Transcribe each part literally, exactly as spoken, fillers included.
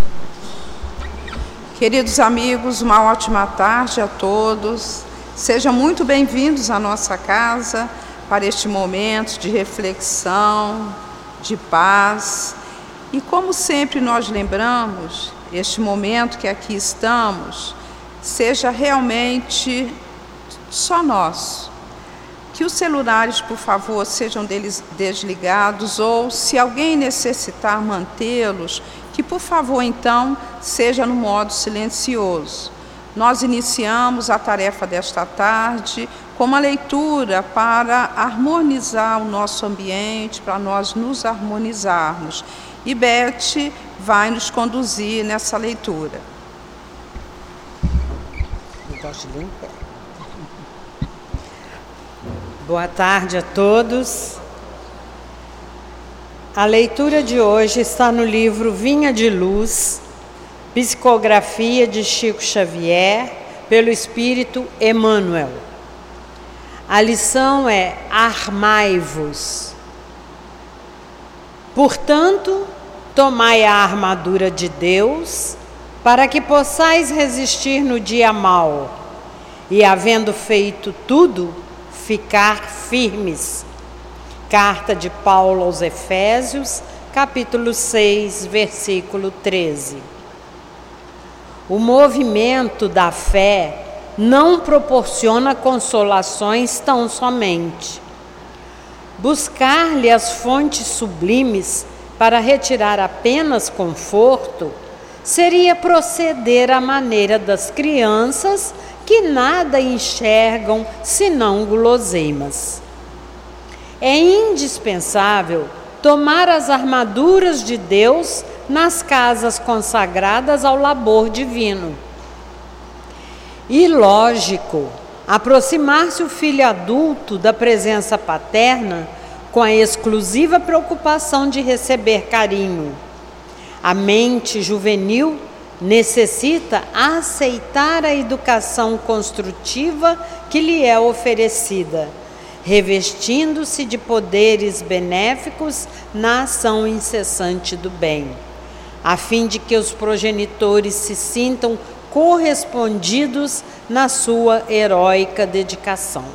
Queridos amigos, uma ótima tarde a todos. Sejam muito bem-vindos à nossa casa para este momento de reflexão, de paz. E como sempre nós lembramos, este momento que aqui estamos, seja realmente só nosso. Que os celulares, por favor, sejam deles desligados, ou se alguém necessitar mantê-los, que por favor então seja no modo silencioso. Nós iniciamos a tarefa desta tarde com uma leitura para harmonizar o nosso ambiente, para nós nos harmonizarmos. E Beth vai nos conduzir nessa leitura. Boa tarde a todos. A leitura de hoje está no livro Vinha de Luz, Psicografia de Chico Xavier, pelo Espírito Emmanuel. A lição é: armai-vos. Portanto, tomai a armadura de Deus, para que possais resistir no dia mau, e, havendo feito tudo, ficar firmes. Carta de Paulo aos Efésios, capítulo seis, versículo treze. O movimento da fé não proporciona consolações tão somente. Buscar-lhe as fontes sublimes para retirar apenas conforto seria proceder à maneira das crianças que nada enxergam senão guloseimas. É indispensável tomar as armaduras de Deus nas casas consagradas ao labor divino. E lógico, aproximar-se o filho adulto da presença paterna com a exclusiva preocupação de receber carinho. A mente juvenil necessita aceitar a educação construtiva que lhe é oferecida, revestindo-se de poderes benéficos na ação incessante do bem, a fim de que os progenitores se sintam correspondidos na sua heróica dedicação.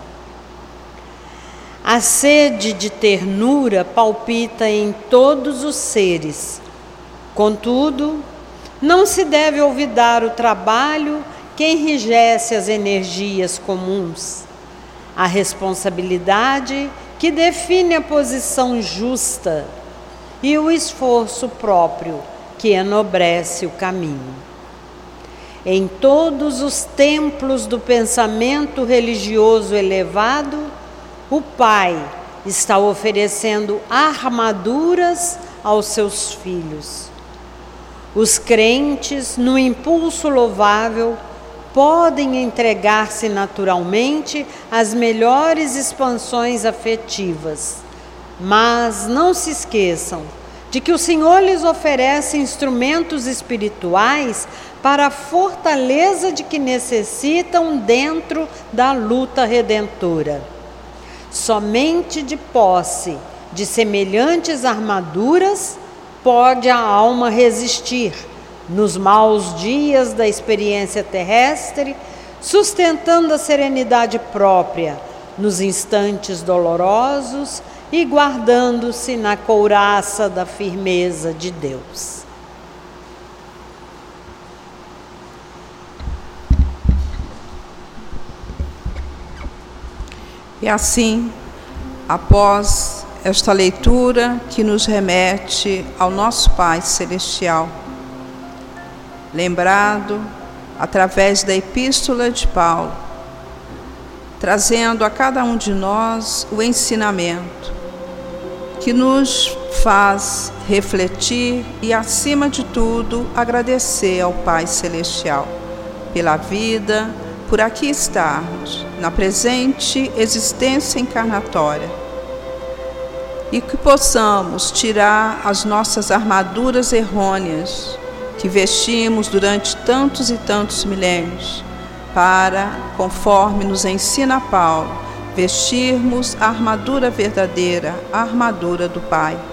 A sede de ternura palpita em todos os seres. Contudo, não se deve olvidar o trabalho que enrijece as energias comuns, a responsabilidade que define a posição justa e o esforço próprio que enobrece o caminho. Em todos os templos do pensamento religioso elevado, o Pai está oferecendo armaduras aos seus filhos. Os crentes, no impulso louvável, podem entregar-se naturalmente às melhores expansões afetivas, mas não se esqueçam de que o Senhor lhes oferece instrumentos espirituais para a fortaleza de que necessitam dentro da luta redentora. Somente de posse de semelhantes armaduras pode a alma resistir nos maus dias da experiência terrestre, sustentando a serenidade própria nos instantes dolorosos e guardando-se na couraça da firmeza de Deus. E assim, após esta leitura que nos remete ao nosso Pai Celestial, lembrado através da Epístola de Paulo, trazendo a cada um de nós o ensinamento que nos faz refletir e, acima de tudo, agradecer ao Pai Celestial pela vida, por aqui estarmos, na presente existência encarnatória, e que possamos tirar as nossas armaduras errôneas que vestimos durante tantos e tantos milênios, para, conforme nos ensina Paulo, vestirmos a armadura verdadeira, a armadura do Pai,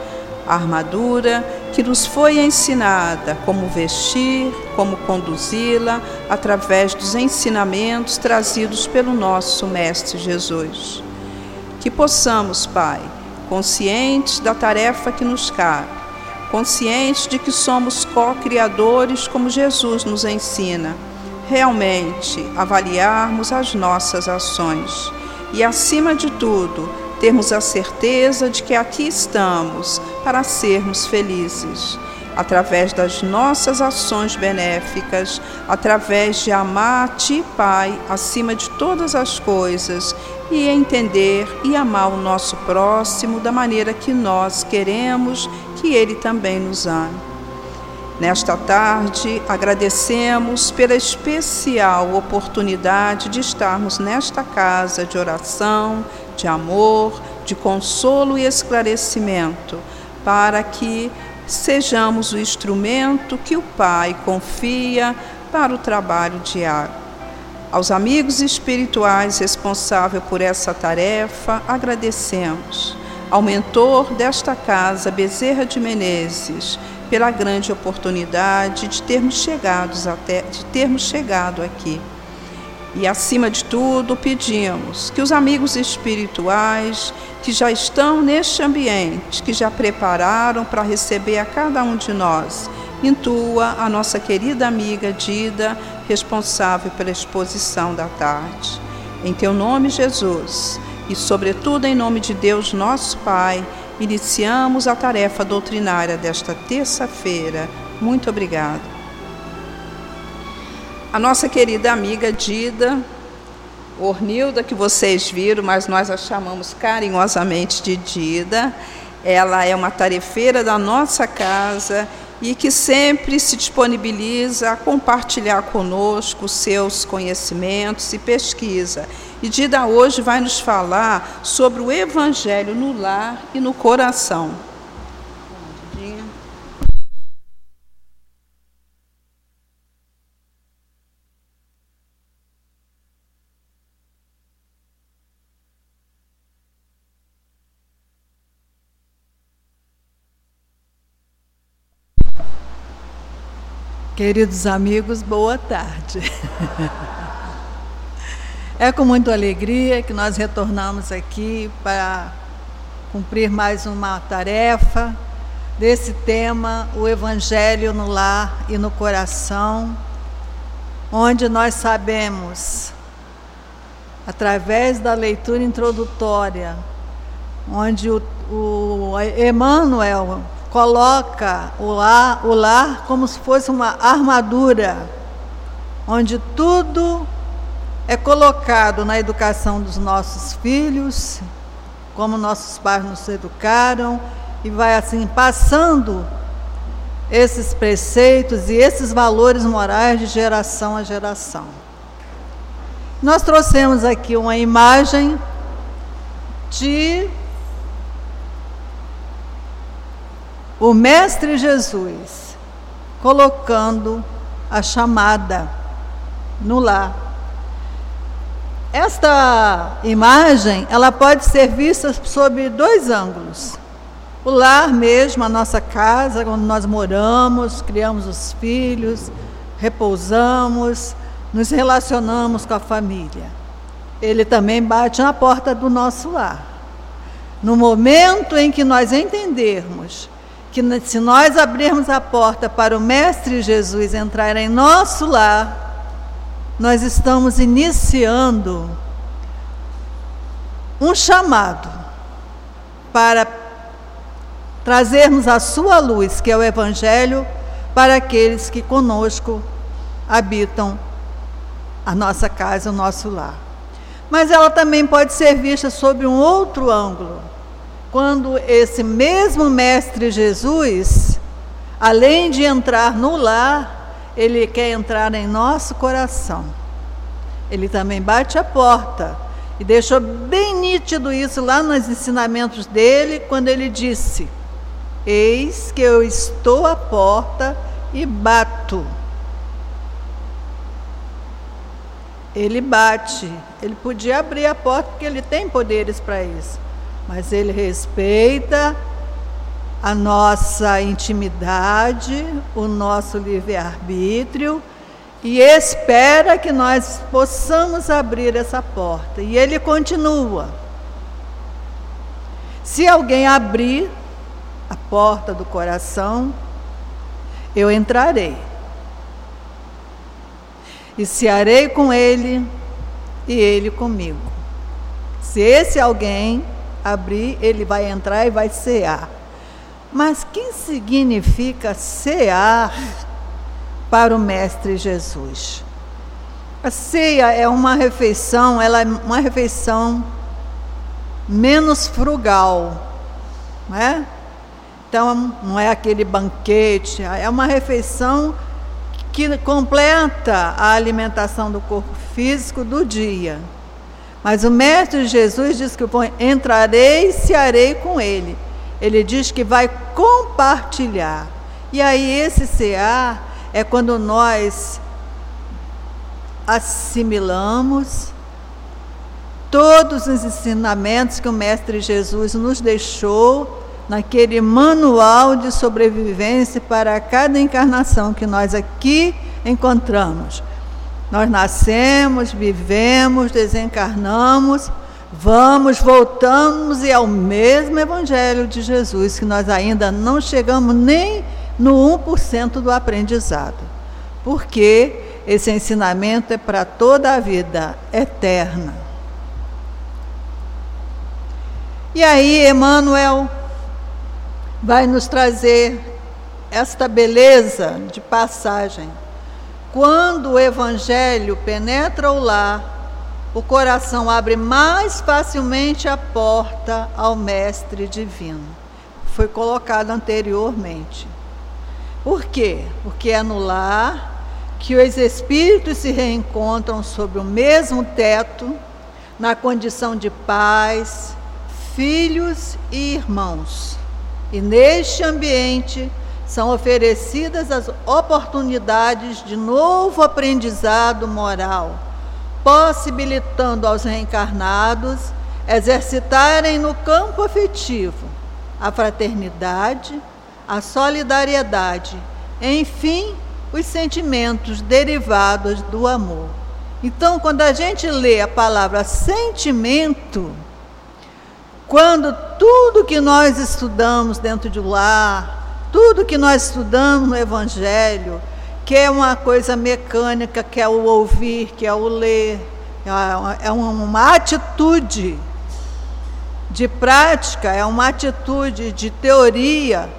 a armadura que nos foi ensinada, como vestir, como conduzi-la, através dos ensinamentos trazidos pelo nosso Mestre Jesus. Que possamos, Pai, conscientes da tarefa que nos cabe, conscientes de que somos co-criadores, como Jesus nos ensina, realmente avaliarmos as nossas ações e, acima de tudo, termos a certeza de que aqui estamos para sermos felizes, através das nossas ações benéficas, através de amar a Ti, Pai, acima de todas as coisas, e entender e amar o nosso próximo da maneira que nós queremos que ele também nos ame. Nesta tarde, agradecemos pela especial oportunidade de estarmos nesta casa de oração, de amor, de consolo e esclarecimento, para que sejamos o instrumento que o Pai confia para o trabalho diário. Aos amigos espirituais responsáveis por essa tarefa, agradecemos. Ao mentor desta casa, Bezerra de Menezes, pela grande oportunidade de termos chegado até, de termos chegado aqui. E, acima de tudo, pedimos que os amigos espirituais que já estão neste ambiente, que já prepararam para receber a cada um de nós, intua a nossa querida amiga Dida, responsável pela exposição da tarde. Em Teu nome, Jesus, e sobretudo em nome de Deus, nosso Pai, iniciamos a tarefa doutrinária desta terça-feira. Muito obrigado. A nossa querida amiga Dida, Ornilda, que vocês viram, mas nós a chamamos carinhosamente de Dida, ela é uma tarefeira da nossa casa e que sempre se disponibiliza a compartilhar conosco seus conhecimentos e pesquisa. E Dida hoje vai nos falar sobre o Evangelho no lar e no coração. Queridos amigos, boa tarde. É com muita alegria que nós retornamos aqui para cumprir mais uma tarefa desse tema, o Evangelho no lar e no coração, onde nós sabemos, através da leitura introdutória, onde o, o Emmanuel coloca o lar, o lar como se fosse uma armadura, onde tudo é colocado na educação dos nossos filhos, como nossos pais nos educaram, e vai assim passando esses preceitos e esses valores morais de geração a geração. Nós trouxemos aqui uma imagem de o Mestre Jesus colocando a chamada no lar. Esta imagem, ela pode ser vista sob dois ângulos. O lar mesmo, a nossa casa, onde nós moramos, criamos os filhos, repousamos, nos relacionamos com a família. Ele também bate na porta do nosso lar. No momento em que nós entendermos que se nós abrirmos a porta para o Mestre Jesus entrar em nosso lar, nós estamos iniciando um chamado para trazermos a sua luz, que é o Evangelho, para aqueles que conosco habitam a nossa casa, o nosso lar. Mas ela também pode ser vista sob um outro ângulo, quando esse mesmo Mestre Jesus, além de entrar no lar, ele quer entrar em nosso coração. Ele também bate a porta, e deixou bem nítido isso lá nos ensinamentos dele, quando ele disse: eis que eu estou à porta e bato. Ele bate, ele podia abrir a porta, porque ele tem poderes para isso, mas ele respeita a nossa intimidade, o nosso livre-arbítrio, e espera que nós possamos abrir essa porta. E ele continua: se alguém abrir a porta do coração, eu entrarei e cearei com ele e ele comigo. Se esse alguém abrir, ele vai entrar e vai cear. Mas o que significa cear para o Mestre Jesus? A ceia é uma refeição, ela é uma refeição menos frugal, né? Então não é aquele banquete, é uma refeição que completa a alimentação do corpo físico do dia. Mas o Mestre Jesus diz que eu entrarei e cearei com ele. Ele diz que vai compartilhar. E aí esse cear é quando nós assimilamos todos os ensinamentos que o Mestre Jesus nos deixou naquele manual de sobrevivência para cada encarnação que nós aqui encontramos. Nós nascemos, vivemos, desencarnamos, vamos, voltamos, e é o mesmo Evangelho de Jesus, que nós ainda não chegamos nem no um por cento do aprendizado, porque esse ensinamento é para toda a vida eterna. E aí Emmanuel vai nos trazer esta beleza de passagem. Quando o Evangelho penetra o lar, o coração abre mais facilmente a porta ao Mestre Divino. Foi colocado anteriormente. Por quê? Porque é no lar que os espíritos se reencontram sob o mesmo teto, na condição de pais, filhos e irmãos. E neste ambiente são oferecidas as oportunidades de novo aprendizado moral, possibilitando aos reencarnados exercitarem no campo afetivo a fraternidade, a solidariedade, enfim, os sentimentos derivados do amor. Então, quando a gente lê a palavra sentimento, quando tudo que nós estudamos dentro de lar, tudo que nós estudamos no Evangelho, que é uma coisa mecânica, que é o ouvir, que é o ler, é uma atitude de prática, é uma atitude de teoria,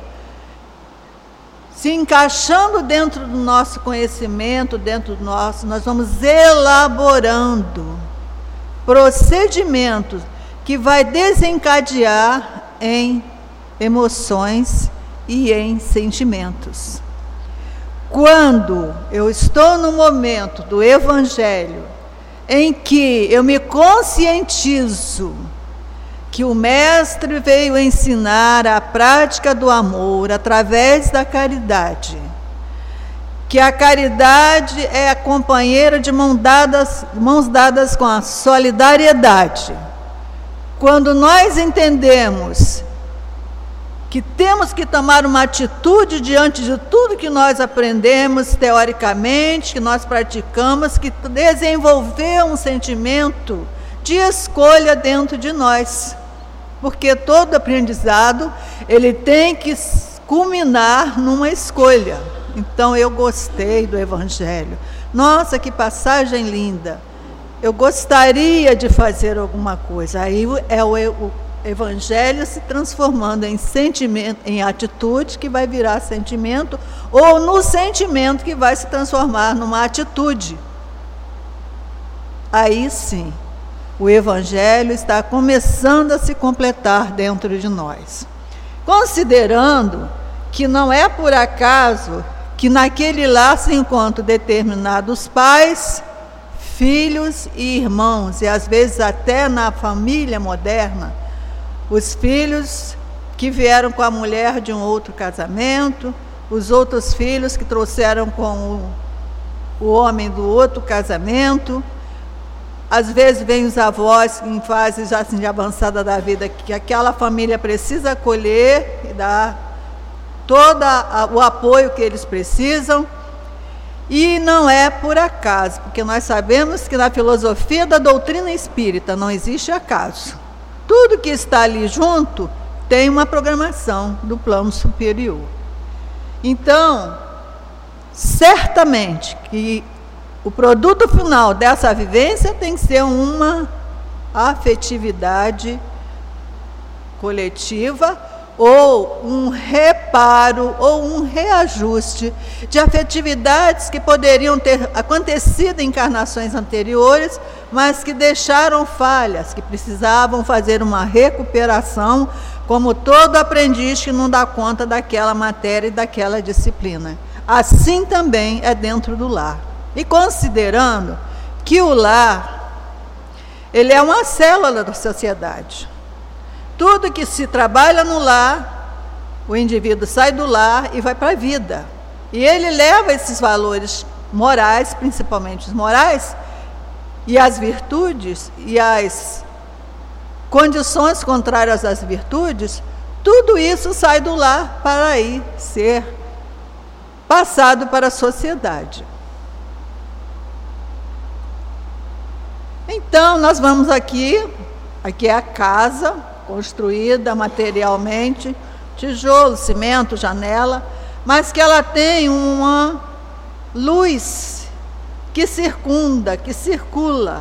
se encaixando dentro do nosso conhecimento, dentro do nosso, nós vamos elaborando procedimentos que vai desencadear em emoções e em sentimentos. Quando eu estou no momento do Evangelho em que eu me conscientizo que o Mestre veio ensinar a prática do amor através da caridade, que a caridade é a companheira de mãos dadas, mãos dadas com a solidariedade. Quando nós entendemos que temos que tomar uma atitude diante de tudo que nós aprendemos teoricamente, que nós praticamos, que desenvolver um sentimento de escolha dentro de nós, porque todo aprendizado ele tem que culminar numa escolha. Então eu gostei do Evangelho. Nossa, que passagem linda! Eu gostaria de fazer alguma coisa. Aí é o, o Evangelho se transformando em sentimento, em atitude que vai virar sentimento, ou no sentimento que vai se transformar numa atitude. Aí sim, o Evangelho está começando a se completar dentro de nós. Considerando que não é por acaso que naquele lar se encontram determinados pais, filhos e irmãos, e às vezes até na família moderna, os filhos que vieram com a mulher de um outro casamento, os outros filhos que trouxeram com o, o homem do outro casamento. Às vezes vêm os avós em fase já assim, de avançada da vida, que aquela família precisa acolher e dar todo a, o apoio que eles precisam. E não é por acaso, porque nós sabemos que na filosofia da doutrina espírita não existe acaso. Tudo que está ali junto tem uma programação do plano superior. Então, certamente que o produto final dessa vivência tem que ser uma afetividade coletiva, ou um reparo, ou um reajuste de afetividades que poderiam ter acontecido em encarnações anteriores, mas que deixaram falhas, que precisavam fazer uma recuperação, como todo aprendiz que não dá conta daquela matéria e daquela disciplina. Assim também é dentro do lar. E considerando que o lar, ele é uma célula da sociedade. Tudo que se trabalha no lar, o indivíduo sai do lar e vai para a vida. E ele leva esses valores morais, principalmente os morais, e as virtudes, e as condições contrárias às virtudes, tudo isso sai do lar para aí ser passado para a sociedade. Então, nós vamos aqui, aqui é a casa, construída materialmente, tijolo, cimento, janela, mas que ela tem uma luz que circunda, que circula.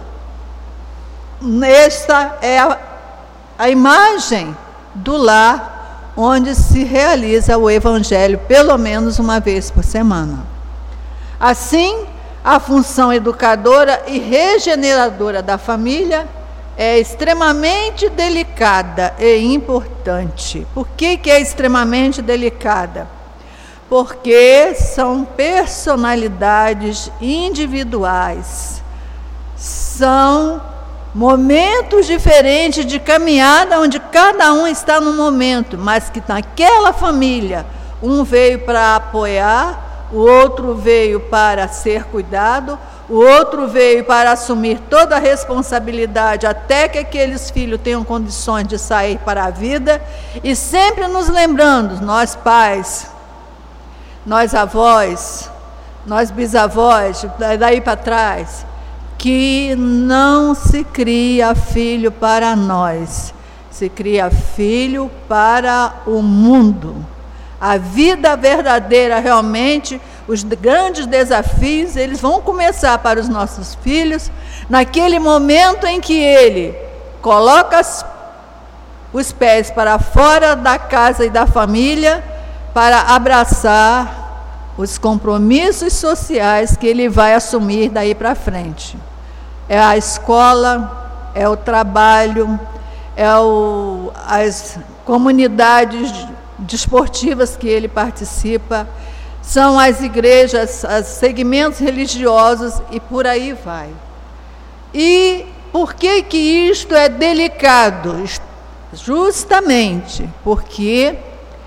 Esta é a, a imagem do lar onde se realiza o Evangelho, pelo menos uma vez por semana. Assim, a função educadora e regeneradora da família é extremamente delicada e importante. Por que que é extremamente delicada? Porque são personalidades individuais, são momentos diferentes de caminhada, onde cada um está no momento, mas que naquela família, um veio para apoiar, o outro veio para ser cuidado, o outro veio para assumir toda a responsabilidade até que aqueles filhos tenham condições de sair para a vida, e sempre nos lembrando, nós pais, nós avós, nós bisavós, daí para trás, que não se cria filho para nós, se cria filho para o mundo. A vida verdadeira, realmente, os grandes desafios, eles vão começar para os nossos filhos, naquele momento em que ele coloca os pés para fora da casa e da família, para abraçar os compromissos sociais que ele vai assumir daí para frente. É a escola, é o trabalho, é o, as comunidades desportivas que ele participa, são as igrejas, os segmentos religiosos e por aí vai. E por que que isto é delicado? Justamente porque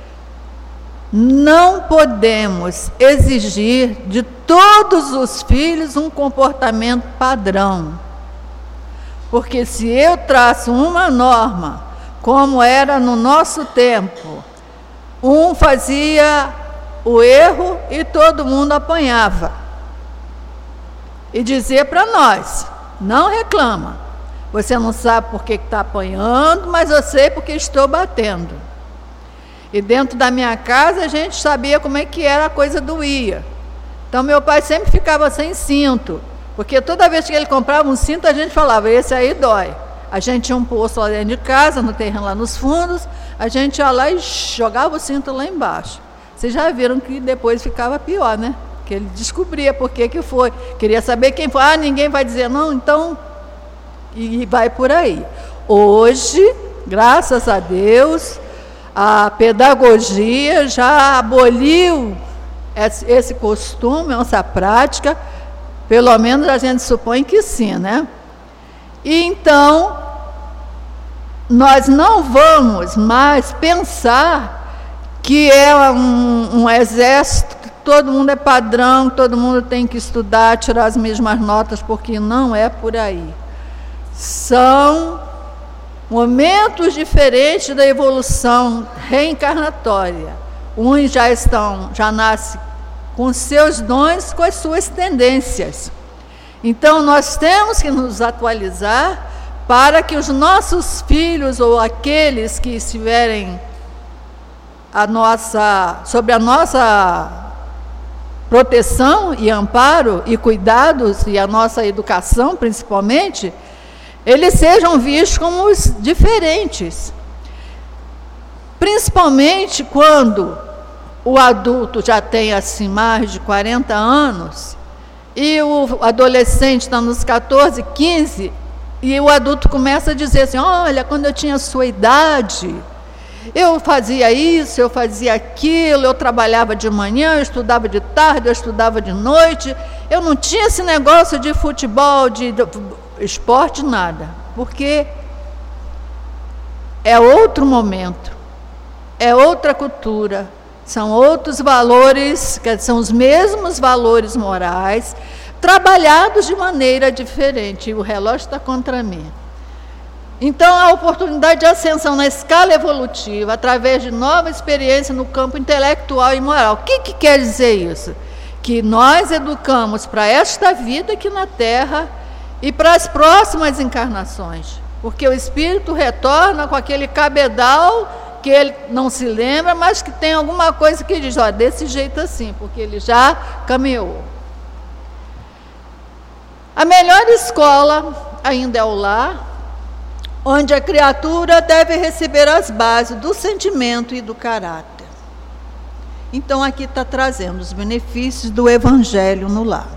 não podemos exigir de todos os filhos um comportamento padrão. Porque se eu traço uma norma, como era no nosso tempo, um fazia o erro e todo mundo apanhava. E dizia para nós, não reclama, você não sabe por que está apanhando, mas eu sei porque estou batendo. E dentro da minha casa a gente sabia como é que era, a coisa doía. Então meu pai sempre ficava sem cinto, porque toda vez que ele comprava um cinto a gente falava, esse aí dói. A gente tinha um poço lá dentro de casa, no terreno lá nos fundos, a gente ia lá e jogava o cinto lá embaixo. Vocês já viram que depois ficava pior, né? Que ele descobria por que que foi, queria saber quem foi, ah, ninguém vai dizer não, então, e vai por aí. Hoje, graças a Deus, a pedagogia já aboliu esse costume, essa prática, pelo menos a gente supõe que sim, né? E então, nós não vamos mais pensar que é um, um exército, todo mundo é padrão, todo mundo tem que estudar, tirar as mesmas notas, porque não é por aí. São momentos diferentes da evolução reencarnatória. uns já estão, já nascem com seus dons, com as suas tendências. Então, nós temos que nos atualizar para que os nossos filhos ou aqueles que estiverem a nossa, sobre a nossa proteção e amparo e cuidados, e a nossa educação principalmente, eles sejam vistos como os diferentes. Principalmente quando o adulto já tem assim mais de quarenta anos e o adolescente está nos catorze, quinze, e o adulto começa a dizer assim: olha, quando eu tinha a sua idade, eu fazia isso, eu fazia aquilo, eu trabalhava de manhã, eu estudava de tarde, eu estudava de noite, eu não tinha esse negócio de futebol, de, de esporte, nada, porque é outro momento, é outra cultura, são outros valores, que são os mesmos valores morais, trabalhados de maneira diferente, e o relógio está contra mim. Então, a oportunidade de ascensão na escala evolutiva, através de nova experiência no campo intelectual e moral. O que, que quer dizer isso? Que nós educamos para esta vida aqui na Terra e para as próximas encarnações, porque o espírito retorna com aquele cabedal que ele não se lembra, mas que tem alguma coisa que diz, ó, desse jeito assim, porque ele já caminhou. A melhor escola ainda é o lar, onde a criatura deve receber as bases do sentimento e do caráter. Então, aqui está trazendo os benefícios do Evangelho no lar.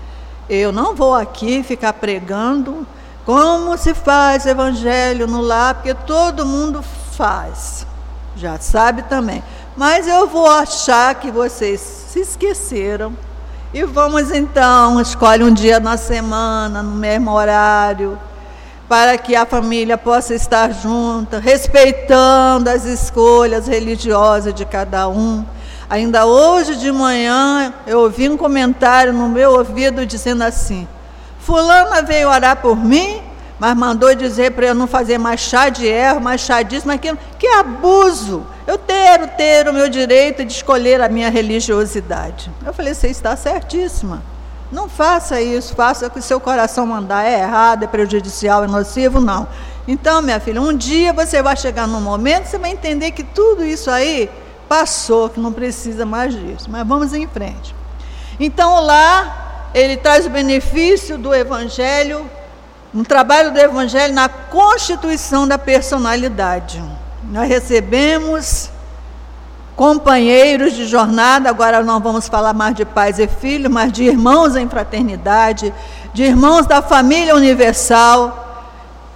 Eu não vou aqui ficar pregando como se faz Evangelho no lar, porque todo mundo faz, já sabe também. Mas eu vou achar que vocês se esqueceram e vamos então, escolhe um dia na semana, no mesmo horário, para que a família possa estar junta, respeitando as escolhas religiosas de cada um. Ainda hoje de manhã, eu ouvi um comentário no meu ouvido dizendo assim: fulana veio orar por mim, mas mandou dizer para eu não fazer mais chá de erva, mais chá disso, mas aquilo. Que abuso! Eu quero ter o meu direito de escolher a minha religiosidade. Eu falei, você está certíssima. Não faça isso, faça o que o seu coração mandar. É errado, é prejudicial, é nocivo, não. Então, minha filha, um dia você vai chegar num momento, você vai entender que tudo isso aí passou, que não precisa mais disso. Mas vamos em frente. Então, lá, ele traz o benefício do Evangelho, no trabalho do Evangelho, na constituição da personalidade. Nós recebemos companheiros de jornada, agora não vamos falar mais de pais e filhos, mas de irmãos em fraternidade, de irmãos da família universal,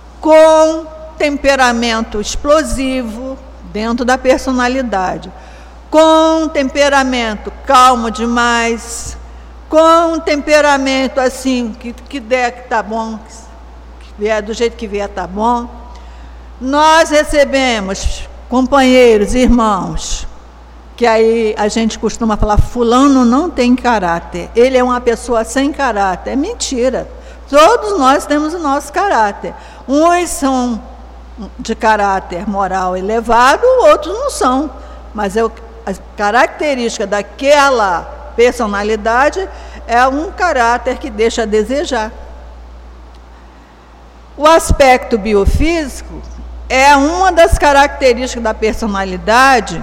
com temperamento explosivo dentro da personalidade, com temperamento calmo demais, com temperamento assim, que, que der que está bom, que vier do jeito que vier está bom. Nós recebemos companheiros, irmãos, que aí a gente costuma falar, fulano não tem caráter, ele é uma pessoa sem caráter. É mentira, todos nós temos o nosso caráter. Uns são de caráter moral elevado, outros não são, mas é o, a característica daquela personalidade é um caráter que deixa a desejar. O aspecto biofísico é uma das características da personalidade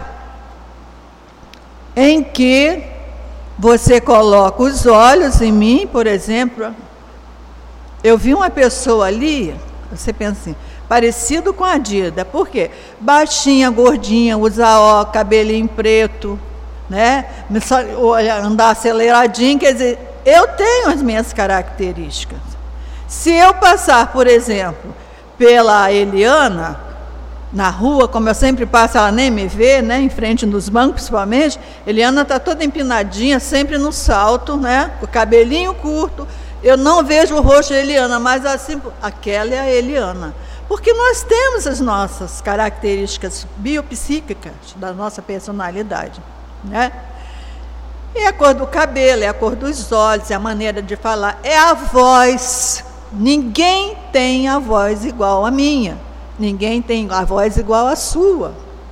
em que você coloca os olhos em mim, por exemplo. Eu vi uma pessoa ali, você pensa assim, parecido com a Dida. Por quê? Baixinha, gordinha, usa ó, cabelinho preto, né? Andar aceleradinho, quer dizer, eu tenho as minhas características. Se eu passar, por exemplo, pela Eliana, na rua, como eu sempre passo, ela nem me vê, né, em frente nos bancos principalmente, Eliana está toda empinadinha, sempre no salto, né, com o cabelinho curto, eu não vejo o rosto de Eliana, mas assim, aquela é a Eliana, porque nós temos as nossas características biopsíquicas da nossa personalidade, né? É a cor do cabelo, é a cor dos olhos, é a maneira de falar, é a voz. Ninguém tem a voz igual à minha, ninguém tem a voz igual à sua.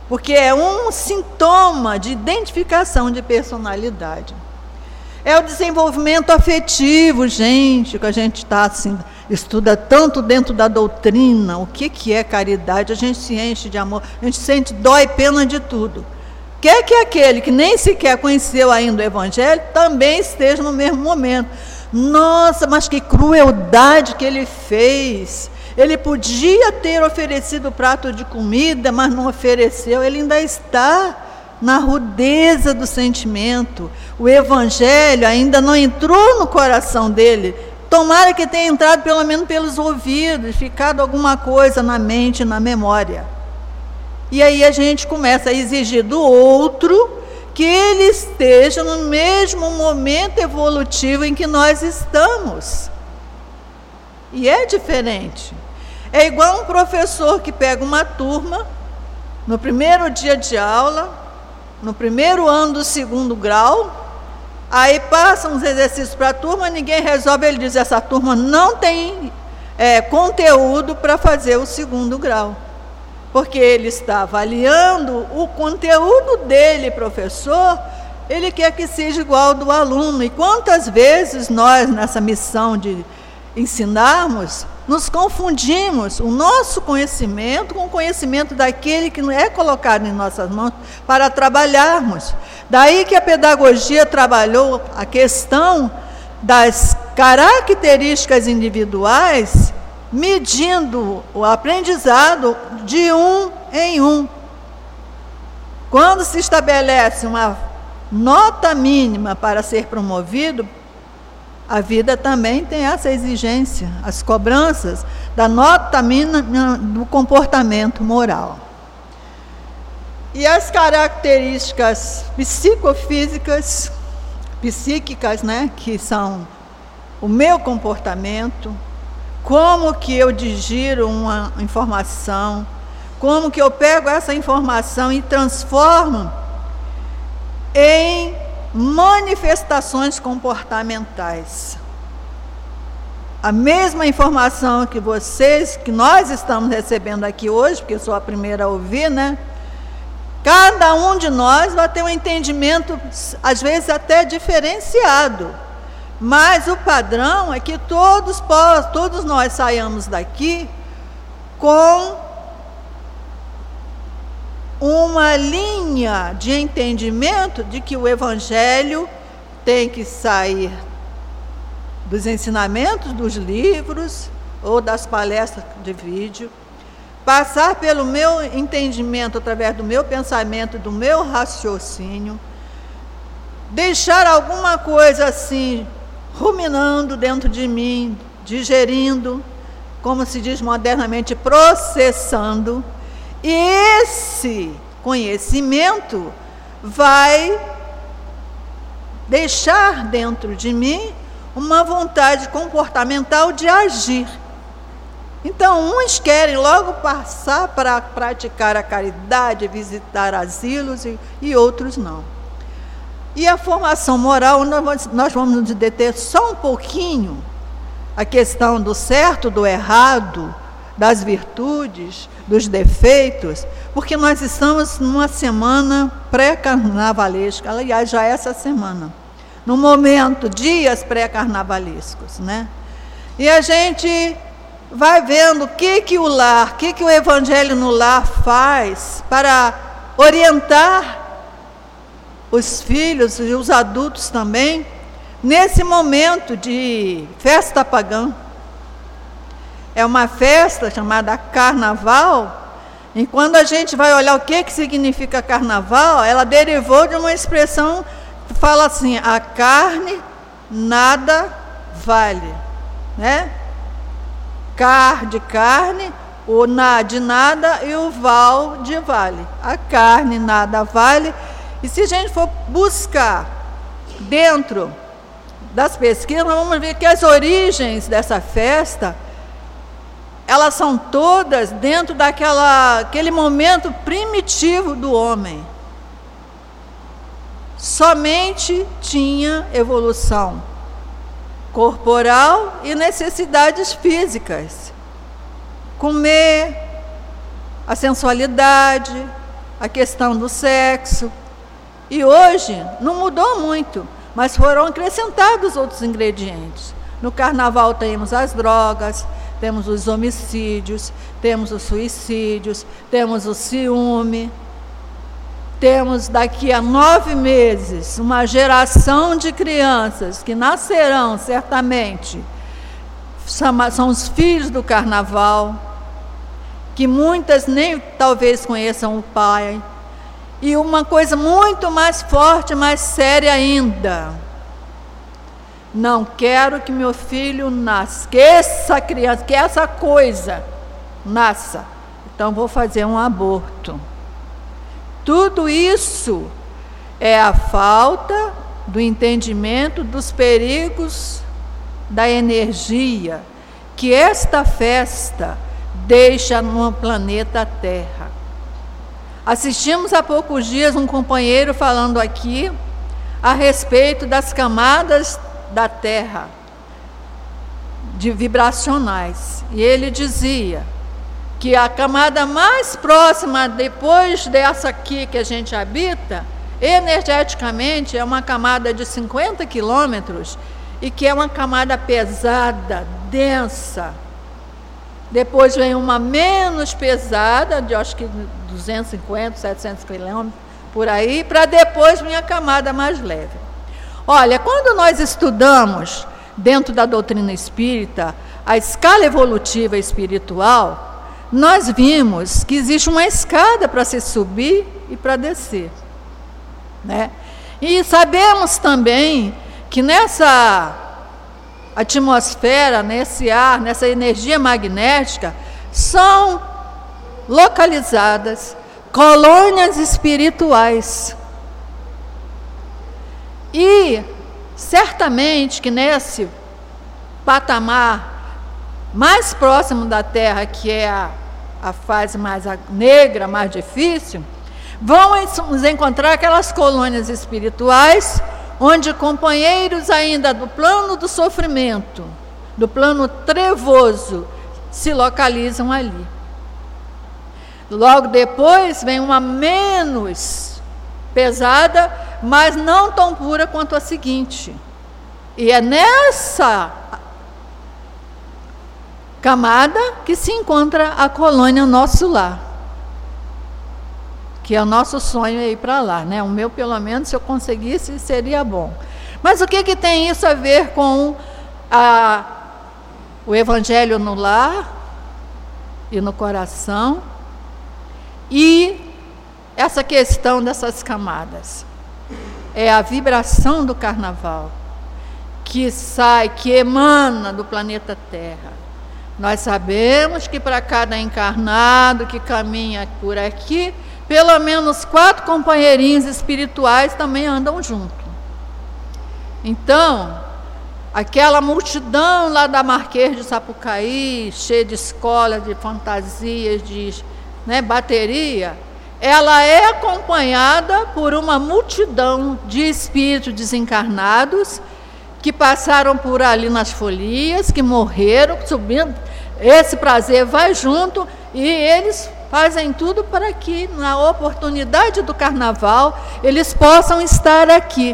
porque é um sintoma de identificação de personalidade. É o desenvolvimento afetivo, gente, que a gente está assim, estuda tanto dentro da doutrina, o que, que é caridade, a gente se enche de amor, a gente sente dó e pena de tudo. Quer que aquele que nem sequer conheceu ainda o Evangelho também esteja no mesmo momento. Nossa, mas que crueldade que ele fez! Ele podia ter oferecido o prato de comida, mas não ofereceu. Ele ainda está na rudeza do sentimento. O Evangelho ainda não entrou no coração dele. Tomara que tenha entrado pelo menos pelos ouvidos, ficado alguma coisa na mente, na memória. E aí a gente começa a exigir do outro que ele esteja no mesmo momento evolutivo em que nós estamos. E é diferente. É igual um professor que pega uma turma, no primeiro dia de aula, no primeiro ano do segundo grau, aí passa uns exercícios para a turma, ninguém resolve, ele diz, essa turma não tem é, conteúdo para fazer o segundo grau. Porque ele está avaliando o conteúdo dele, professor, ele quer que seja igual ao do aluno. E quantas vezes nós, nessa missão de ensinarmos, nos confundimos o nosso conhecimento com o conhecimento daquele que não é colocado em nossas mãos para trabalharmos. Daí que a pedagogia trabalhou a questão das características individuais, medindo o aprendizado de um em um. Quando se estabelece uma nota mínima para ser promovido, a vida também tem essa exigência, as cobranças da nota mínima do comportamento moral. E as características psicofísicas, psíquicas, né, que são o meu comportamento, como que eu digiro uma informação, como que eu pego essa informação e transformo em manifestações comportamentais. A mesma informação que vocês, que nós estamos recebendo aqui hoje, porque eu sou a primeira a ouvir, né? Cada um de nós vai ter um entendimento, às vezes até diferenciado. Mas o padrão é que todos, todos nós saiamos daqui com uma linha de entendimento de que o Evangelho tem que sair dos ensinamentos dos livros ou das palestras de vídeo, passar pelo meu entendimento através do meu pensamento, do meu raciocínio, deixar alguma coisa assim ruminando dentro de mim, digerindo, como se diz modernamente, processando, e esse conhecimento vai deixar dentro de mim uma vontade comportamental de agir. Então, uns querem logo passar para praticar a caridade, visitar asilos, e, e outros não. E a formação moral, nós vamos nos deter só um pouquinho a questão do certo, do errado, das virtudes, dos defeitos, porque nós estamos numa semana pré-carnavalesca, aliás, já essa semana, no momento, dias pré-carnavalescos, né? E a gente vai vendo o que, que o lar, o que, que o Evangelho no lar faz para orientar os filhos e os adultos também, nesse momento de festa pagã. É uma festa chamada Carnaval, e quando a gente vai olhar o que, que significa Carnaval, ela derivou de uma expressão que fala assim, a carne nada vale, né? Car de carne, o na de nada e o val de vale. A carne nada vale. E se a gente for buscar dentro das pesquisas, nós vamos ver que as origens dessa festa, elas são todas dentro daquela, aquele momento primitivo do homem. Somente tinha evolução corporal e necessidades físicas. Comer, a sensualidade, a questão do sexo. E hoje não mudou muito, mas foram acrescentados outros ingredientes. No carnaval temos as drogas, temos os homicídios, temos os suicídios, temos o ciúme. Temos daqui a nove meses uma geração de crianças que nascerão certamente, são os filhos do carnaval, que muitas nem talvez conheçam o pai. E uma coisa muito mais forte, mais séria ainda: não quero que meu filho nasça, que essa criança, que essa coisa nasça, então vou fazer um aborto. Tudo isso é a falta do entendimento dos perigos da energia que esta festa deixa no planeta Terra. Assistimos há poucos dias um companheiro falando aqui a respeito das camadas da Terra, de vibracionais, e ele dizia que a camada mais próxima, depois dessa aqui que a gente habita, energeticamente é uma camada de cinquenta quilômetros, e que é uma camada pesada, densa. Depois vem uma menos pesada, de acho que duzentos e cinquenta, setecentos quilômetros, por aí, para depois vir a camada mais leve. Olha, quando nós estudamos, dentro da doutrina espírita, a escala evolutiva espiritual, nós vimos que existe uma escada para se subir e para descer, né? E sabemos também que nessa atmosfera, nesse ar, nessa energia magnética, são localizadas colônias espirituais. E certamente que nesse patamar mais próximo da Terra, que é a, a fase mais negra, mais difícil, vamos encontrar aquelas colônias espirituais, onde companheiros ainda do plano do sofrimento, do plano trevoso, se localizam ali. Logo depois vem uma menos pesada, mas não tão pura quanto a seguinte. E é nessa camada que se encontra a colônia Nosso Lar, que é o nosso sonho é ir para lá, né? O meu, pelo menos, se eu conseguisse, seria bom. Mas o que, que tem isso a ver com a, o Evangelho no lar e no coração, e essa questão dessas camadas? É a vibração do carnaval que sai, que emana do planeta Terra. Nós sabemos que para cada encarnado que caminha por aqui, pelo menos quatro companheirinhos espirituais também andam junto. Então, aquela multidão lá da Marquês de Sapucaí, cheia de escolas, de fantasias, de, né, bateria, ela é acompanhada por uma multidão de espíritos desencarnados que passaram por ali nas folias, que morreram, subindo. Esse prazer vai junto, e eles fazem tudo para que, na oportunidade do carnaval, eles possam estar aqui.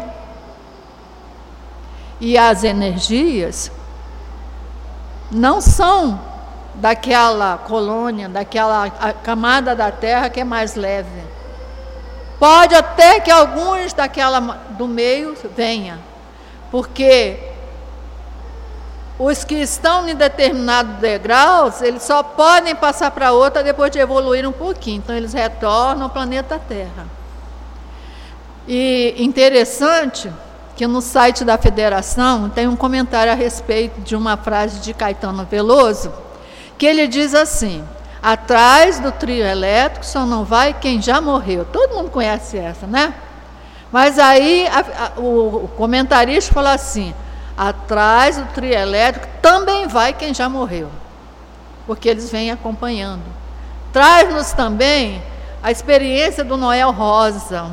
E as energias não são daquela colônia, daquela camada da Terra que é mais leve. Pode até que alguns daquela do meio venha, porque os que estão em determinados degraus, eles só podem passar para outra depois de evoluir um pouquinho. Então, eles retornam ao planeta Terra. E interessante que no site da Federação tem um comentário a respeito de uma frase de Caetano Veloso, que ele diz assim: atrás do trio elétrico só não vai quem já morreu. Todo mundo conhece essa, né? Mas aí a, a, o, o comentarista falou assim: atrás do trio elétrico também vai quem já morreu, porque eles vêm acompanhando. Traz-nos também a experiência do Noel Rosa,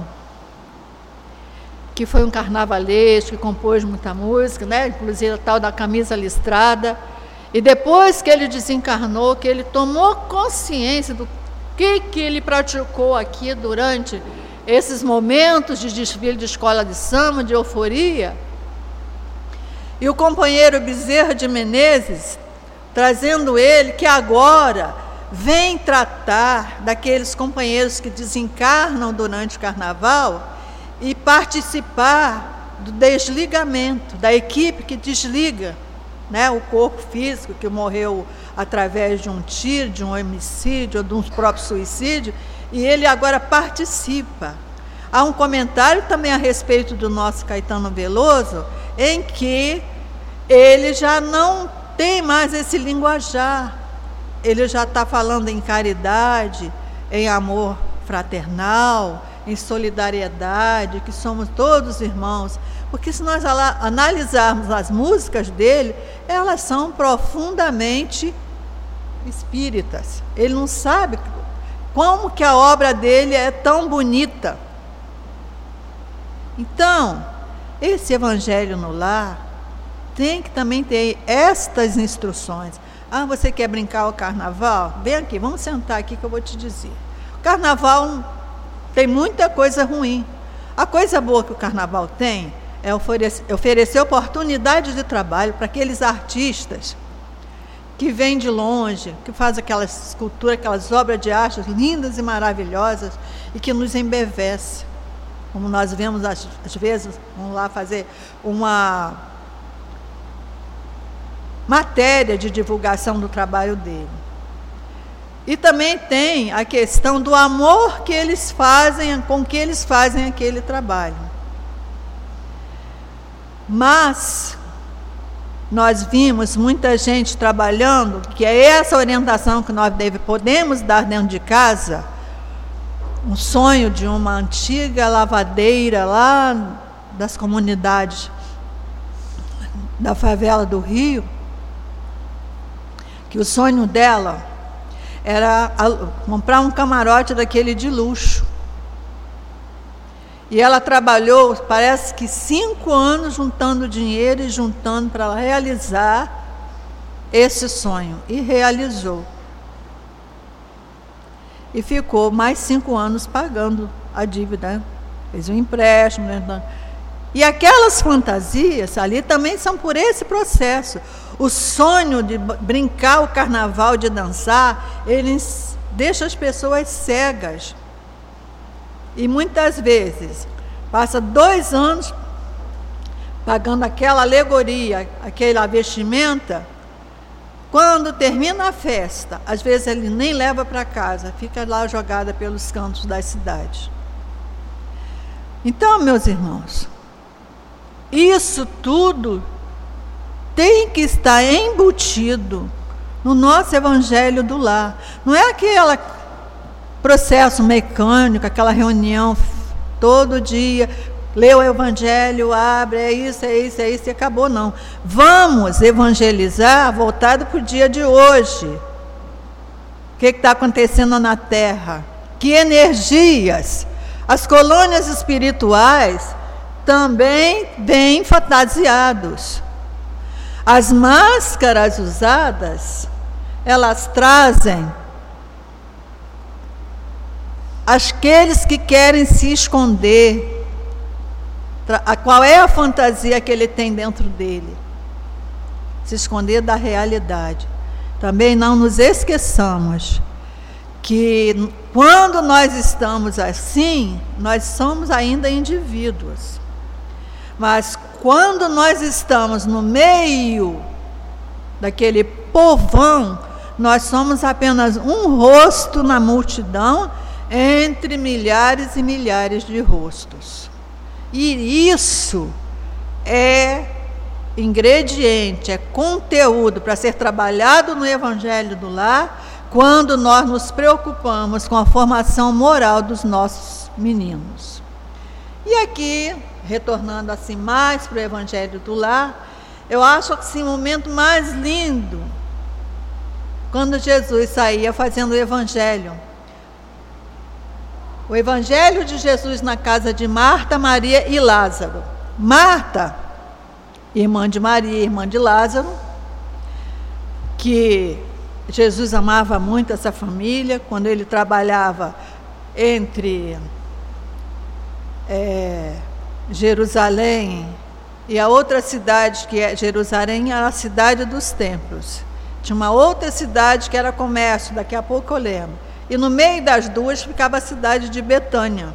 que foi um carnavalesco, que compôs muita música, né? Inclusive a tal da Camisa Listrada. E depois que ele desencarnou, que ele tomou consciência do que, que ele praticou aqui durante esses momentos de desfile de escola de samba, de euforia. E o companheiro Bezerra de Menezes, trazendo ele que agora vem tratar daqueles companheiros que desencarnam durante o carnaval e participar do desligamento, da equipe que desliga, né, o corpo físico que morreu através de um tiro, de um homicídio, ou de um próprio suicídio, e ele agora participa. Há um comentário também a respeito do nosso Caetano Veloso, em que ele já não tem mais esse linguajar, ele já está falando em caridade, em amor fraternal, em solidariedade, que somos todos irmãos, porque se nós analisarmos as músicas dele, elas são profundamente espíritas. Ele não sabe como que a obra dele é tão bonita. Então, esse Evangelho no Lar tem que também ter estas instruções. Ah, você quer brincar o carnaval? Vem aqui, vamos sentar aqui que eu vou te dizer. O carnaval tem muita coisa ruim. A coisa boa que o carnaval tem é oferecer, oferecer oportunidade de trabalho para aqueles artistas que vêm de longe, que fazem aquelas esculturas, aquelas obras de arte lindas e maravilhosas e que nos embevece. Como nós vemos, às, às vezes, vamos lá fazer uma matéria de divulgação do trabalho dele. E também tem a questão do amor que eles fazem, com que eles fazem aquele trabalho. Mas nós vimos muita gente trabalhando, que é essa orientação que nós deve, podemos dar dentro de casa, um sonho de uma antiga lavadeira lá das comunidades da favela do Rio, que o sonho dela era comprar um camarote daquele de luxo. E ela trabalhou, parece que cinco anos juntando dinheiro e juntando para realizar esse sonho. E realizou. E ficou mais cinco anos pagando a dívida. Fez um empréstimo. Né? E aquelas fantasias ali também são por esse processo. O sonho de brincar o carnaval, de dançar, eles deixam as pessoas cegas. E muitas vezes, passa dois anos pagando aquela alegoria, aquela vestimenta, quando termina a festa, às vezes ele nem leva para casa, fica lá jogada pelos cantos das cidades. Então, meus irmãos, isso tudo tem que estar embutido no nosso Evangelho do Lar. Não é aquele processo mecânico, aquela reunião todo dia, lê o Evangelho, abre, é isso, é isso, é isso, e acabou, não. Vamos evangelizar voltado para o dia de hoje. O que está acontecendo na Terra? Que energias? As colônias espirituais também vêm fantasiados. As máscaras usadas, elas trazem aqueles que querem se esconder. Qual é a fantasia que ele tem dentro dele? Se esconder da realidade. Também não nos esqueçamos que quando nós estamos assim, nós somos ainda indivíduos. Mas quando nós estamos no meio daquele povão, nós somos apenas um rosto na multidão, entre milhares e milhares de rostos. E isso é ingrediente, é conteúdo para ser trabalhado no Evangelho do Lar, quando nós nos preocupamos com a formação moral dos nossos meninos. E aqui, retornando assim mais para o Evangelho do Lar, eu acho assim, o momento mais lindo, quando Jesus saía fazendo o Evangelho. O Evangelho de Jesus na casa de Marta, Maria e Lázaro. Marta, irmã de Maria, irmã de Lázaro, que Jesus amava muito essa família. Quando ele trabalhava entre é, Jerusalém e a outra cidade, que é Jerusalém, era a cidade dos templos. Tinha uma outra cidade que era comércio, daqui a pouco eu lembro. E no meio das duas ficava a cidade de Betânia.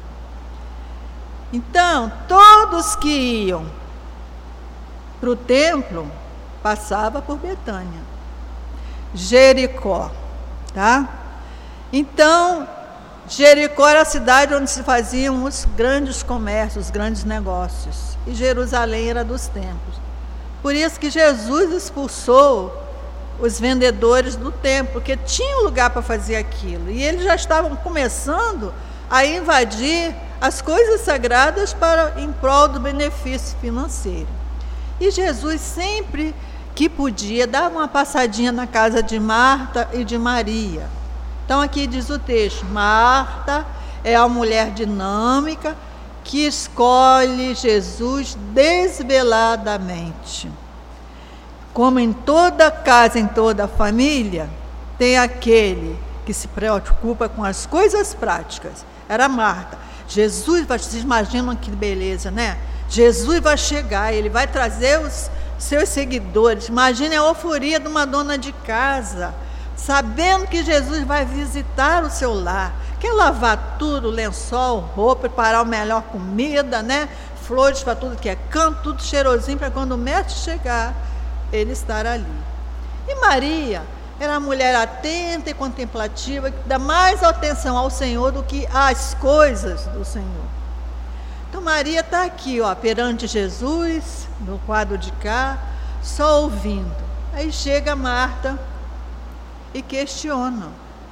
Então, todos que iam para o templo passavam por Betânia. Jericó, tá? Então, Jericó era a cidade onde se faziam os grandes comércios, os grandes negócios. E Jerusalém era dos templos. Por isso que Jesus expulsou os vendedores do templo, porque tinha lugar para fazer aquilo. E eles já estavam começando a invadir as coisas sagradas para, em prol do benefício financeiro. E Jesus sempre que podia dava uma passadinha na casa de Marta e de Maria. Então aqui diz o texto: Marta é a mulher dinâmica que escolhe Jesus desveladamente. Como em toda casa, em toda família, tem aquele que se preocupa com as coisas práticas. Era Marta. Jesus, vocês imaginam que beleza, né? Jesus vai chegar, ele vai trazer os seus seguidores. Imagine a euforia de uma dona de casa, sabendo que Jesus vai visitar o seu lar. Quer lavar tudo, lençol, roupa, preparar a melhor comida, né? Flores para tudo que é canto, tudo cheirosinho, para quando o mestre chegar, ele estar ali. E Maria era uma mulher atenta e contemplativa, que dá mais atenção ao Senhor do que às coisas do Senhor. Então Maria está aqui, ó, perante Jesus, no quadro de cá, só ouvindo. Aí chega Marta e questiona: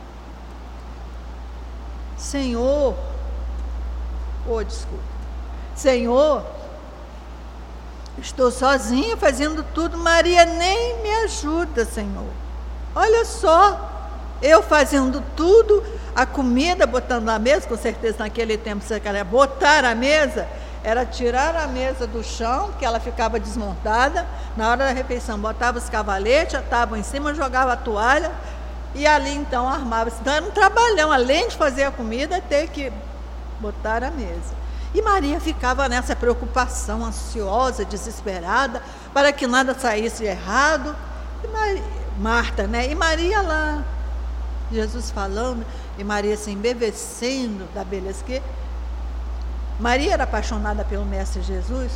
Senhor, oh, desculpa, Senhor, estou sozinha fazendo tudo, Maria nem me ajuda, Senhor. Olha só, eu fazendo tudo, a comida, botando na mesa, com certeza naquele tempo você queria botar a mesa, era tirar a mesa do chão, que ela ficava desmontada, na hora da refeição botava os cavaletes, atava em cima, jogava a toalha, e ali então armava. Então era um trabalhão, além de fazer a comida, ter que botar a mesa. E Maria ficava nessa preocupação, ansiosa, desesperada, para que nada saísse errado. E Maria, Marta, né? E Maria lá, Jesus falando, e Maria se embevecendo da beleza. Que Maria era apaixonada pelo Mestre Jesus.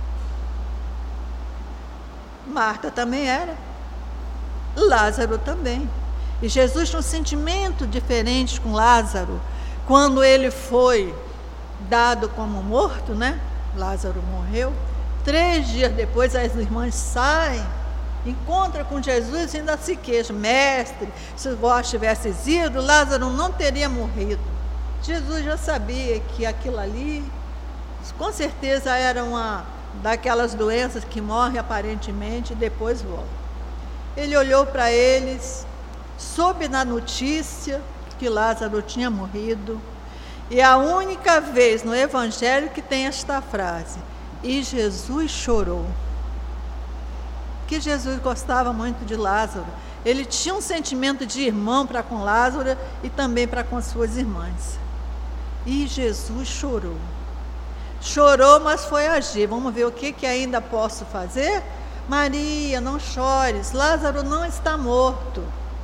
Marta também era. Lázaro também. E Jesus tinha um sentimento diferente com Lázaro, quando ele foi dado como morto, né? Lázaro morreu. Três dias depois, as irmãs saem, encontram com Jesus e ainda se queixam: mestre, se vós tivesses ido, Lázaro não teria morrido. Jesus já sabia que aquilo ali, com certeza, era uma daquelas doenças que morrem aparentemente e depois voltam. Ele olhou para eles, soube na notícia que Lázaro tinha morrido. E a única vez no Evangelho que tem esta frase: e Jesus chorou. Que Jesus gostava muito de Lázaro. Ele tinha um sentimento de irmão para com Lázaro e também para com suas irmãs. E Jesus chorou. Chorou, mas foi agir. Vamos ver o que, que ainda posso fazer? Maria, não chores, Lázaro não está morto.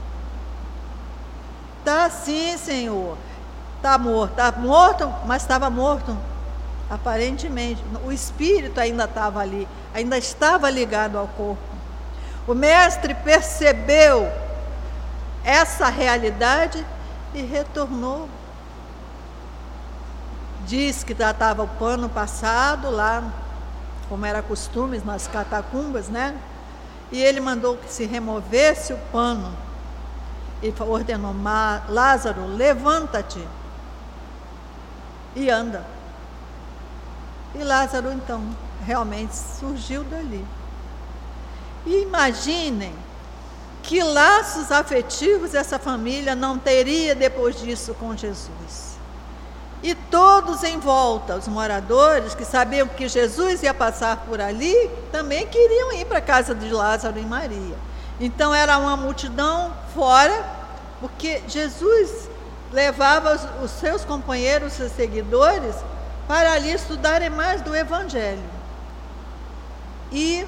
Está sim, Senhor. Está morto, está morto, mas estava morto, aparentemente. O espírito ainda estava ali, ainda estava ligado ao corpo. O mestre percebeu essa realidade e retornou. Diz que já estava o pano passado lá, como era costume nas catacumbas, né? E ele mandou que se removesse o pano e ordenou: Lázaro, levanta-te e anda. E Lázaro então realmente surgiu dali. E imaginem que laços afetivos essa família não teria depois disso com Jesus. E todos em volta, os moradores que sabiam que Jesus ia passar por ali, também queriam ir para a casa de Lázaro e Maria. Então era uma multidão fora, porque Jesus levava os, os seus companheiros, os seus seguidores, para ali estudarem mais do Evangelho. E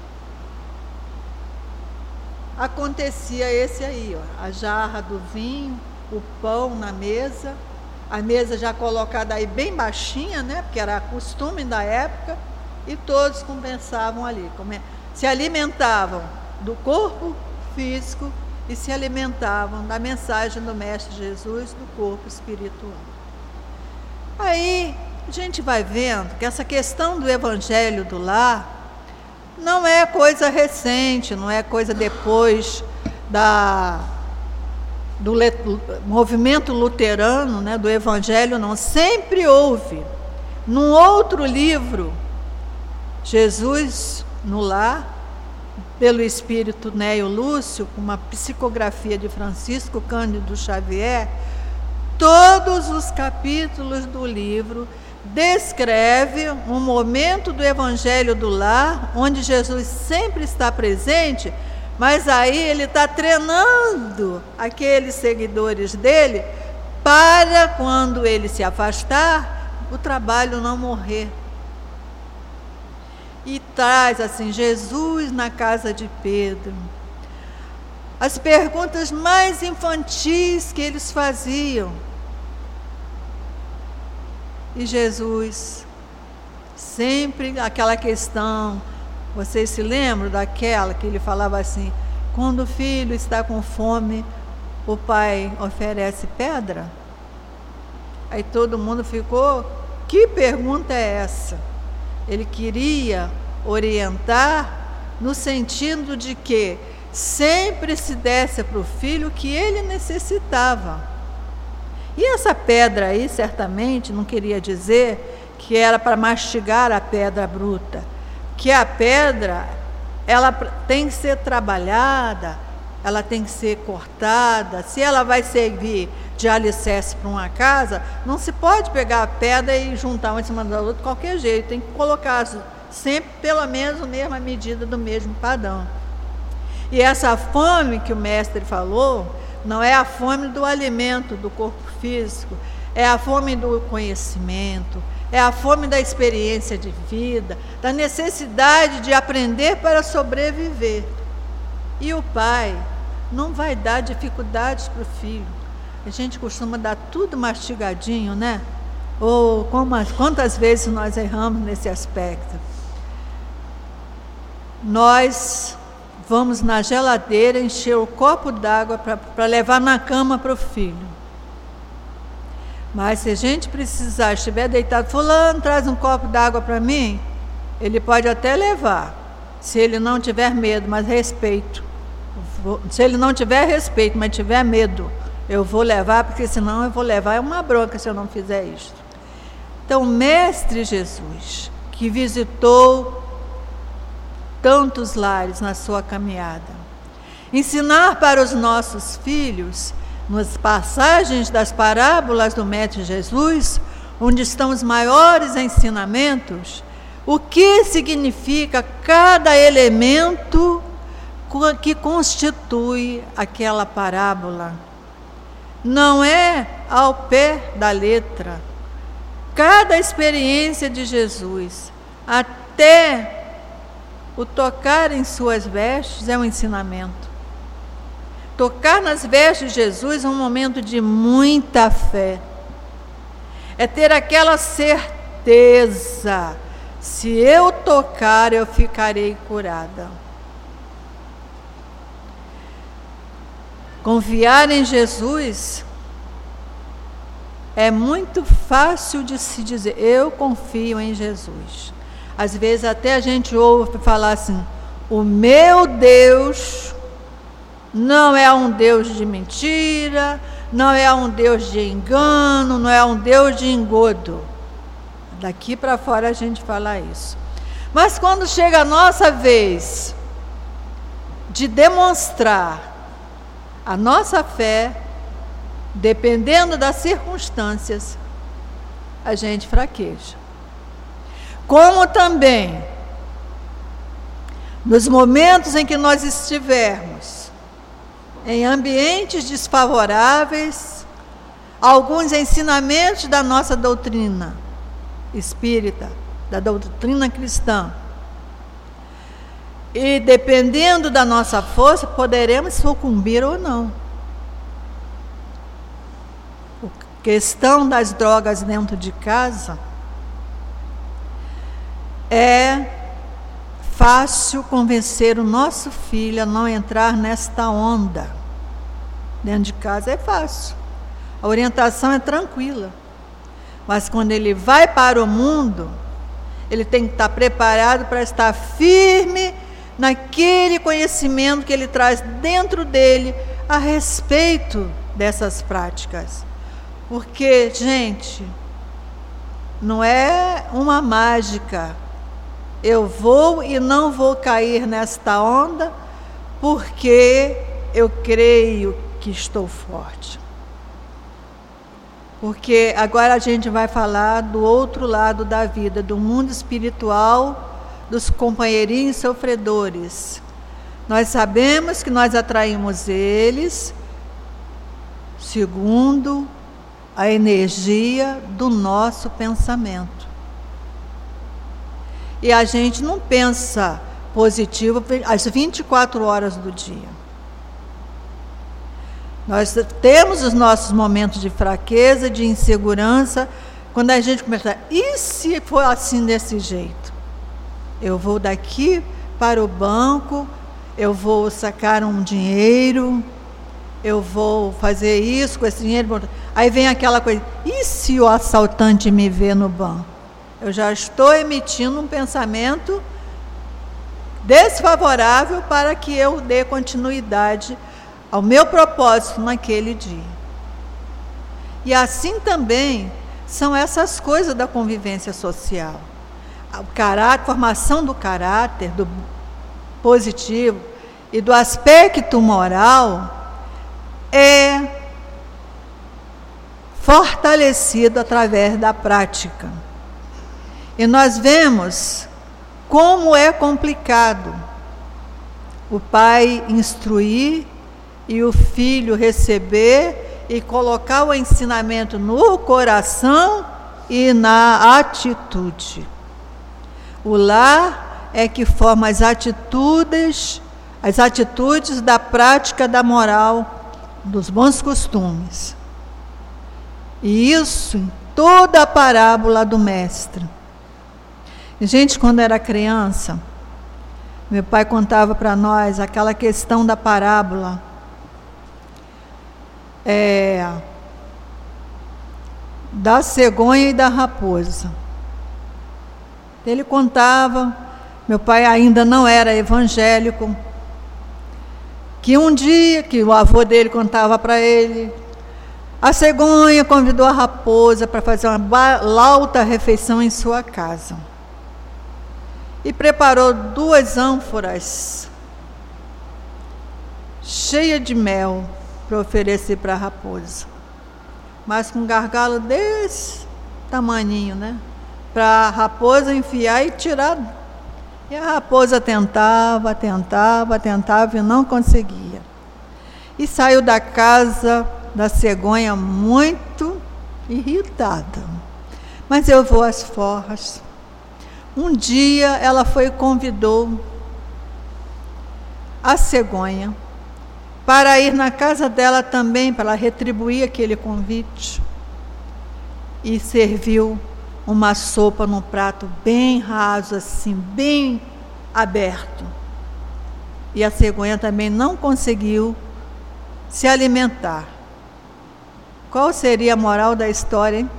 acontecia esse aí, ó, a jarra do vinho, o pão na mesa, a mesa já colocada aí bem baixinha, né, porque era costume da época, e todos conversavam ali, se alimentavam do corpo físico e se alimentavam da mensagem do Mestre Jesus, do corpo espiritual. Aí a gente vai vendo que essa questão do Evangelho do lar não é coisa recente, não é coisa depois da, do le, movimento luterano, né, do Evangelho, não. Sempre houve. Num outro livro, Jesus no Lar, pelo Espírito Néio Lúcio, com uma psicografia de Francisco Cândido Xavier, todos os capítulos do livro descreve um momento do Evangelho do Lar, onde Jesus sempre está presente, mas aí ele está treinando aqueles seguidores dele para, quando ele se afastar, o trabalho não morrer. E traz assim, Jesus na casa de Pedro, as perguntas mais infantis que eles faziam. E Jesus, sempre aquela questão, vocês se lembram daquela que ele falava assim, quando o filho está com fome, o pai oferece pedra? Aí todo mundo ficou, que pergunta é essa? Ele queria orientar no sentido de que sempre se desse para o filho o que ele necessitava. E essa pedra aí, certamente, não queria dizer que era para mastigar a pedra bruta, que a pedra, ela tem que ser trabalhada, ela tem que ser cortada. Se ela vai servir de alicerce para uma casa, não se pode pegar a pedra e juntar uma em cima da outra de qualquer jeito, tem que colocar sempre pelo menos a mesma medida do mesmo padrão. E essa fome que o mestre falou, não é a fome do alimento do corpo físico, é a fome do conhecimento, é a fome da experiência de vida, da necessidade de aprender para sobreviver. E o pai não vai dar dificuldades para o filho. A gente costuma dar tudo mastigadinho, né? Ou como, quantas vezes nós erramos nesse aspecto. Nós vamos na geladeira encher o copo d'água para levar na cama para o filho. Mas se a gente precisar, estiver deitado, fulano, traz um copo d'água para mim, ele pode até levar, se ele não tiver medo, mas respeito. Se ele não tiver respeito, mas tiver medo, eu vou levar, porque senão eu vou levar uma bronca se eu não fizer isso. Então, Mestre Jesus, que visitou tantos lares na sua caminhada, ensinar para os nossos filhos, nas passagens das parábolas do Mestre Jesus, onde estão os maiores ensinamentos, o que significa cada elemento que constitui aquela parábola. Não é ao pé da letra. Cada experiência de Jesus, até o tocar em suas vestes, é um ensinamento. Tocar nas vestes de Jesus é um momento de muita fé. É ter aquela certeza, se eu tocar, eu ficarei curada. Confiar em Jesus é muito fácil de se dizer, eu confio em Jesus. Às vezes até a gente ouve falar assim, o meu Deus não é um Deus de mentira, não é um Deus de engano, não é um Deus de engodo. Daqui para fora a gente fala isso. Mas quando chega a nossa vez de demonstrar a nossa fé, dependendo das circunstâncias, a gente fraqueja. Como também Nos momentos em que nós estivermos em ambientes desfavoráveis, alguns ensinamentos da nossa doutrina espírita, da doutrina cristã, e dependendo da nossa força, poderemos sucumbir ou não. A questão das drogas dentro de casa é fácil convencer o nosso filho a não entrar nesta onda. Dentro de casa é fácil. A orientação é tranquila. Mas quando ele vai para o mundo, ele tem que estar preparado para estar firme naquele conhecimento que ele traz dentro dele a respeito dessas práticas. Porque, gente, não é uma mágica. Eu vou e não vou cair nesta onda porque eu creio que estou forte. Porque agora a gente vai falar do outro lado da vida, do mundo espiritual, dos companheirinhos sofredores. Nós sabemos que nós atraímos eles segundo a energia do nosso pensamento. E a gente não pensa positivo às vinte e quatro horas do dia. Nós temos os nossos momentos de fraqueza, de insegurança, quando a gente começa, e se for assim desse jeito? Eu vou daqui para o banco, eu vou sacar um dinheiro, eu vou fazer isso com esse dinheiro. Aí vem aquela coisa, e se o assaltante me vê no banco? Eu já estou emitindo um pensamento desfavorável para que eu dê continuidade ao meu propósito naquele dia. E assim também são essas coisas da convivência social. O caráter, formação do caráter, do positivo e do aspecto moral é fortalecido através da prática. E nós vemos como é complicado o pai instruir e o filho receber e colocar o ensinamento no coração e na atitude. O lar é que forma as atitudes, as atitudes da prática da moral, dos bons costumes. E isso em toda a parábola do mestre. E, gente, quando era criança, meu pai contava para nós aquela questão da parábola é, da cegonha e da raposa. Ele contava, meu pai ainda não era evangélico, que um dia, que o avô dele contava para ele, a cegonha convidou a raposa para fazer uma lauta refeição em sua casa. E preparou duas ânforas cheias de mel para oferecer para a raposa. Mas com um gargalo desse tamaninho, né? Para a raposa enfiar e tirar. E a raposa tentava, tentava, tentava e não conseguia. E saiu da casa da cegonha muito irritada. Mas eu vou às forras. Um dia ela foi e convidou a cegonha para ir na casa dela também, para ela retribuir aquele convite. E serviu uma sopa num prato bem raso, assim, bem aberto. E a cegonha também não conseguiu se alimentar. Qual seria a moral da história, hein?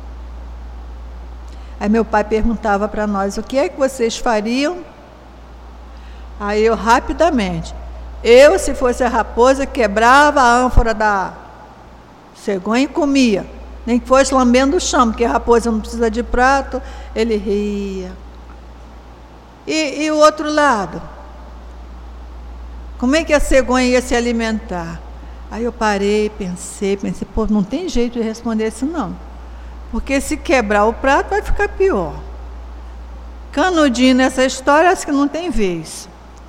Aí meu pai perguntava para nós, o que é que vocês fariam? Aí eu, rapidamente, eu, se fosse a raposa, quebrava a ânfora da cegonha e comia. Nem que fosse lambendo o chão, porque a raposa não precisa de prato. Ele ria. E, e o outro lado? Como é que a cegonha ia se alimentar? Aí eu parei, pensei, pensei, pô, não tem jeito de responder isso não. Porque se quebrar o prato vai ficar pior. Canudinho nessa história, acho que não tem vez.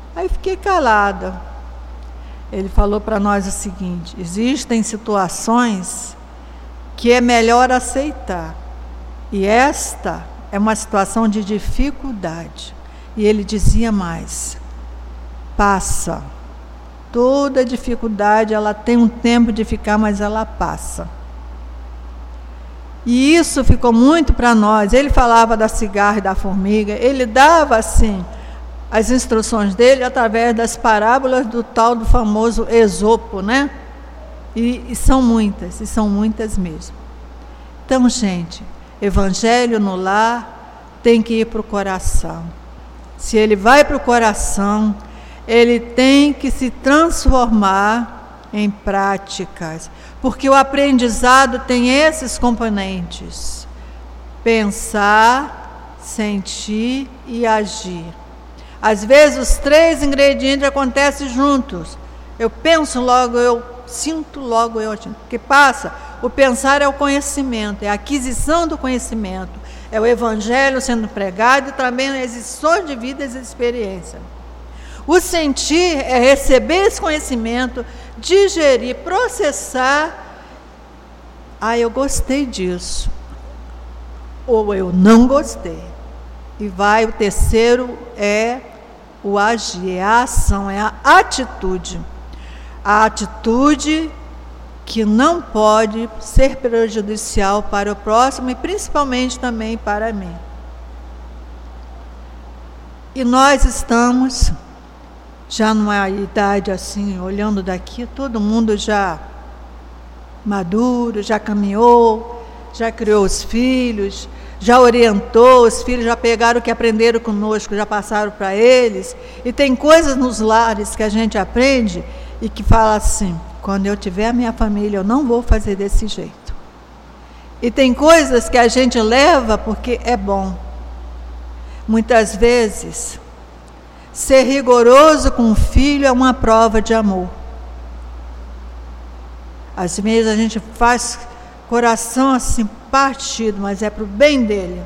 Aí fiquei calada. Ele falou para nós o seguinte: existem situações que é melhor aceitar, e esta é uma situação de dificuldade. E ele dizia mais: passa. Toda dificuldade, ela tem um tempo de ficar, mas ela passa. E isso ficou muito para nós. Ele falava da cigarra e da formiga, ele dava assim as instruções dele através das parábolas do tal do famoso Esopo, né? E, e são muitas, e são muitas mesmo. Então, gente, evangelho no lar tem que ir para o coração. Se ele vai para o coração, ele tem que se transformar em práticas, porque o aprendizado tem esses componentes: pensar, sentir e agir. Às vezes os três ingredientes acontecem juntos. Eu penso logo, eu sinto logo, eu agindo. O que passa? O pensar é o conhecimento, é a aquisição do conhecimento, é o evangelho sendo pregado e também as lições de vida e as experiências. O sentir é receber esse conhecimento, digerir, processar. Ah, eu gostei disso. Ou eu não gostei. E vai, o terceiro é o agir, é a ação, é a atitude. A atitude que não pode ser prejudicial para o próximo e principalmente também para mim. E nós estamos já numa idade assim, olhando daqui, todo mundo já maduro, já caminhou, já criou os filhos, já orientou, os filhos já pegaram o que aprenderam conosco, já passaram para eles. E tem coisas nos lares que a gente aprende e que fala assim: quando eu tiver a minha família, eu não vou fazer desse jeito. E tem coisas que a gente leva porque é bom. Muitas vezes, ser rigoroso com o filho é uma prova de amor. Às vezes a gente faz coração assim partido, mas é para o bem dele.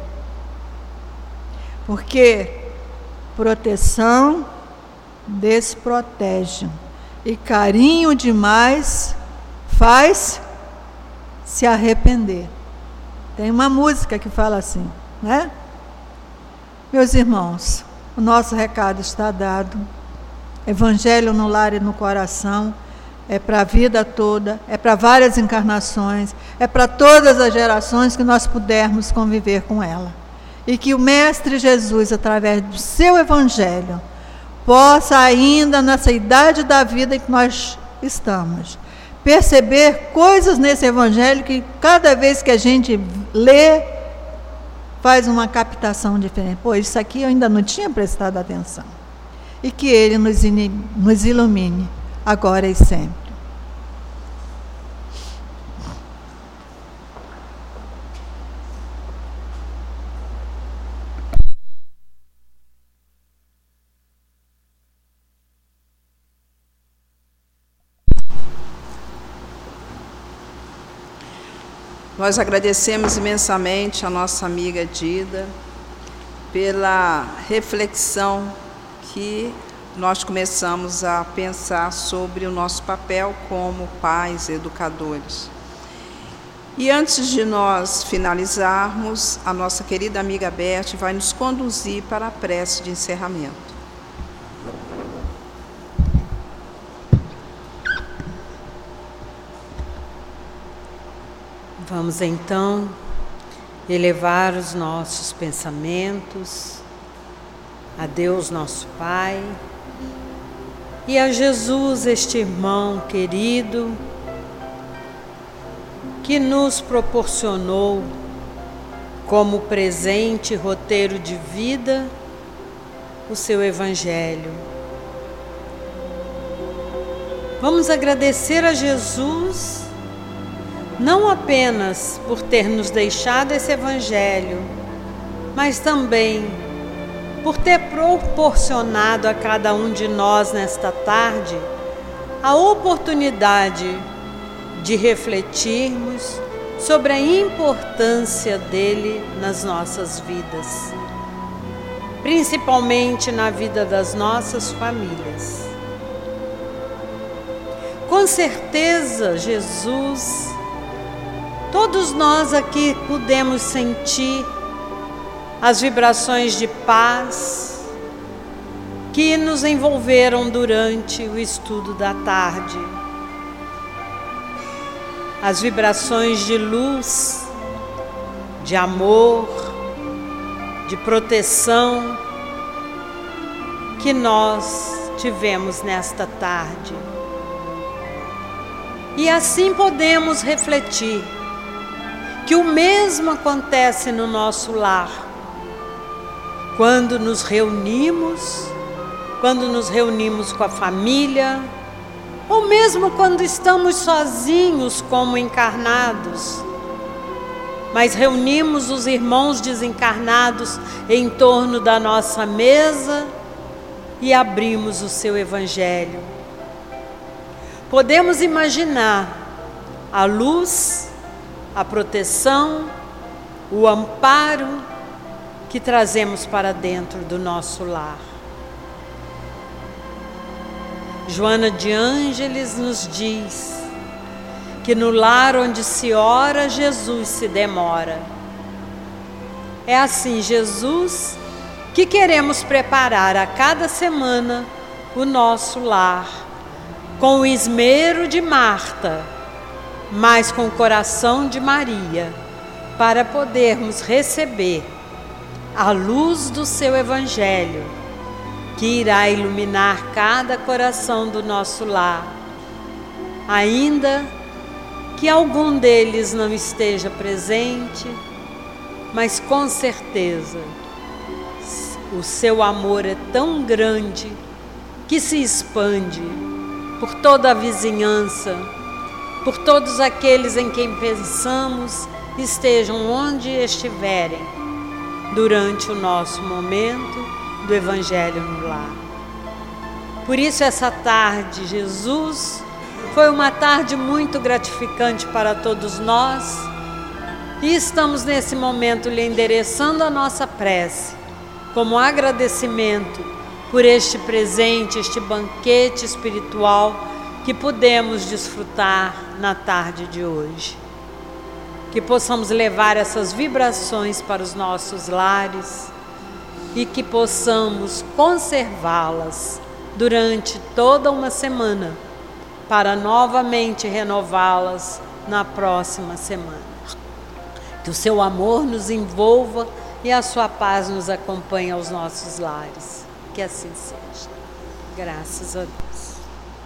Porque proteção desprotege. E carinho demais faz se arrepender. Tem uma música que fala assim, né? Meus irmãos, o nosso recado está dado. Evangelho no lar e no coração é para a vida toda, é para várias encarnações, é para todas as gerações que nós pudermos conviver com ela. E que o Mestre Jesus, através do seu Evangelho, possa ainda, nessa idade da vida em que nós estamos, perceber coisas nesse Evangelho que cada vez que a gente lê, faz uma captação diferente. Pô, isso aqui eu ainda não tinha prestado atenção. E que Ele nos, nos ilumine, agora e sempre. Nós agradecemos imensamente a nossa amiga Dida pela reflexão que nós começamos a pensar sobre o nosso papel como pais, educadores. E antes de nós finalizarmos, a nossa querida amiga Beth vai nos conduzir para a prece de encerramento. Vamos então elevar os nossos pensamentos a Deus nosso Pai e a Jesus, este irmão querido, que nos proporcionou como presente roteiro de vida o seu Evangelho. Vamos agradecer a Jesus não apenas por ter nos deixado esse Evangelho, mas também por ter proporcionado a cada um de nós nesta tarde a oportunidade de refletirmos sobre a importância dele nas nossas vidas. principalmente na vida das nossas famílias. Com certeza, Jesus, todos nós aqui podemos sentir as vibrações de paz que nos envolveram durante o estudo da tarde. As vibrações de luz, de amor, de proteção que nós tivemos nesta tarde. E assim podemos refletir que o mesmo acontece no nosso lar. Quando nos reunimos, quando nos reunimos com a família, ou mesmo quando estamos sozinhos como encarnados, mas reunimos os irmãos desencarnados em torno da nossa mesa e abrimos o seu Evangelho. Podemos imaginar a luz, a proteção, o amparo que trazemos para dentro do nosso lar. Joana de Ângeles nos diz que no lar onde se ora, Jesus se demora. É assim, Jesus, que queremos preparar a cada semana o nosso lar, com o esmero de Marta, mas com o coração de Maria, para podermos receber a luz do seu Evangelho, que irá iluminar cada coração do nosso lar, ainda que algum deles não esteja presente, mas com certeza o seu amor é tão grande que se expande por toda a vizinhança, por todos aqueles em quem pensamos estejam onde estiverem durante o nosso momento do Evangelho no lar. Por isso essa tarde, Jesus, foi uma tarde muito gratificante para todos nós e estamos nesse momento lhe endereçando a nossa prece como agradecimento por este presente, este banquete espiritual que pudemos desfrutar na tarde de hoje. Que possamos levar essas vibrações para os nossos lares e que possamos conservá-las durante toda uma semana, para novamente renová-las na próxima semana. Que o seu amor nos envolva e a sua paz nos acompanhe aos nossos lares. Que assim seja. Graças a Deus.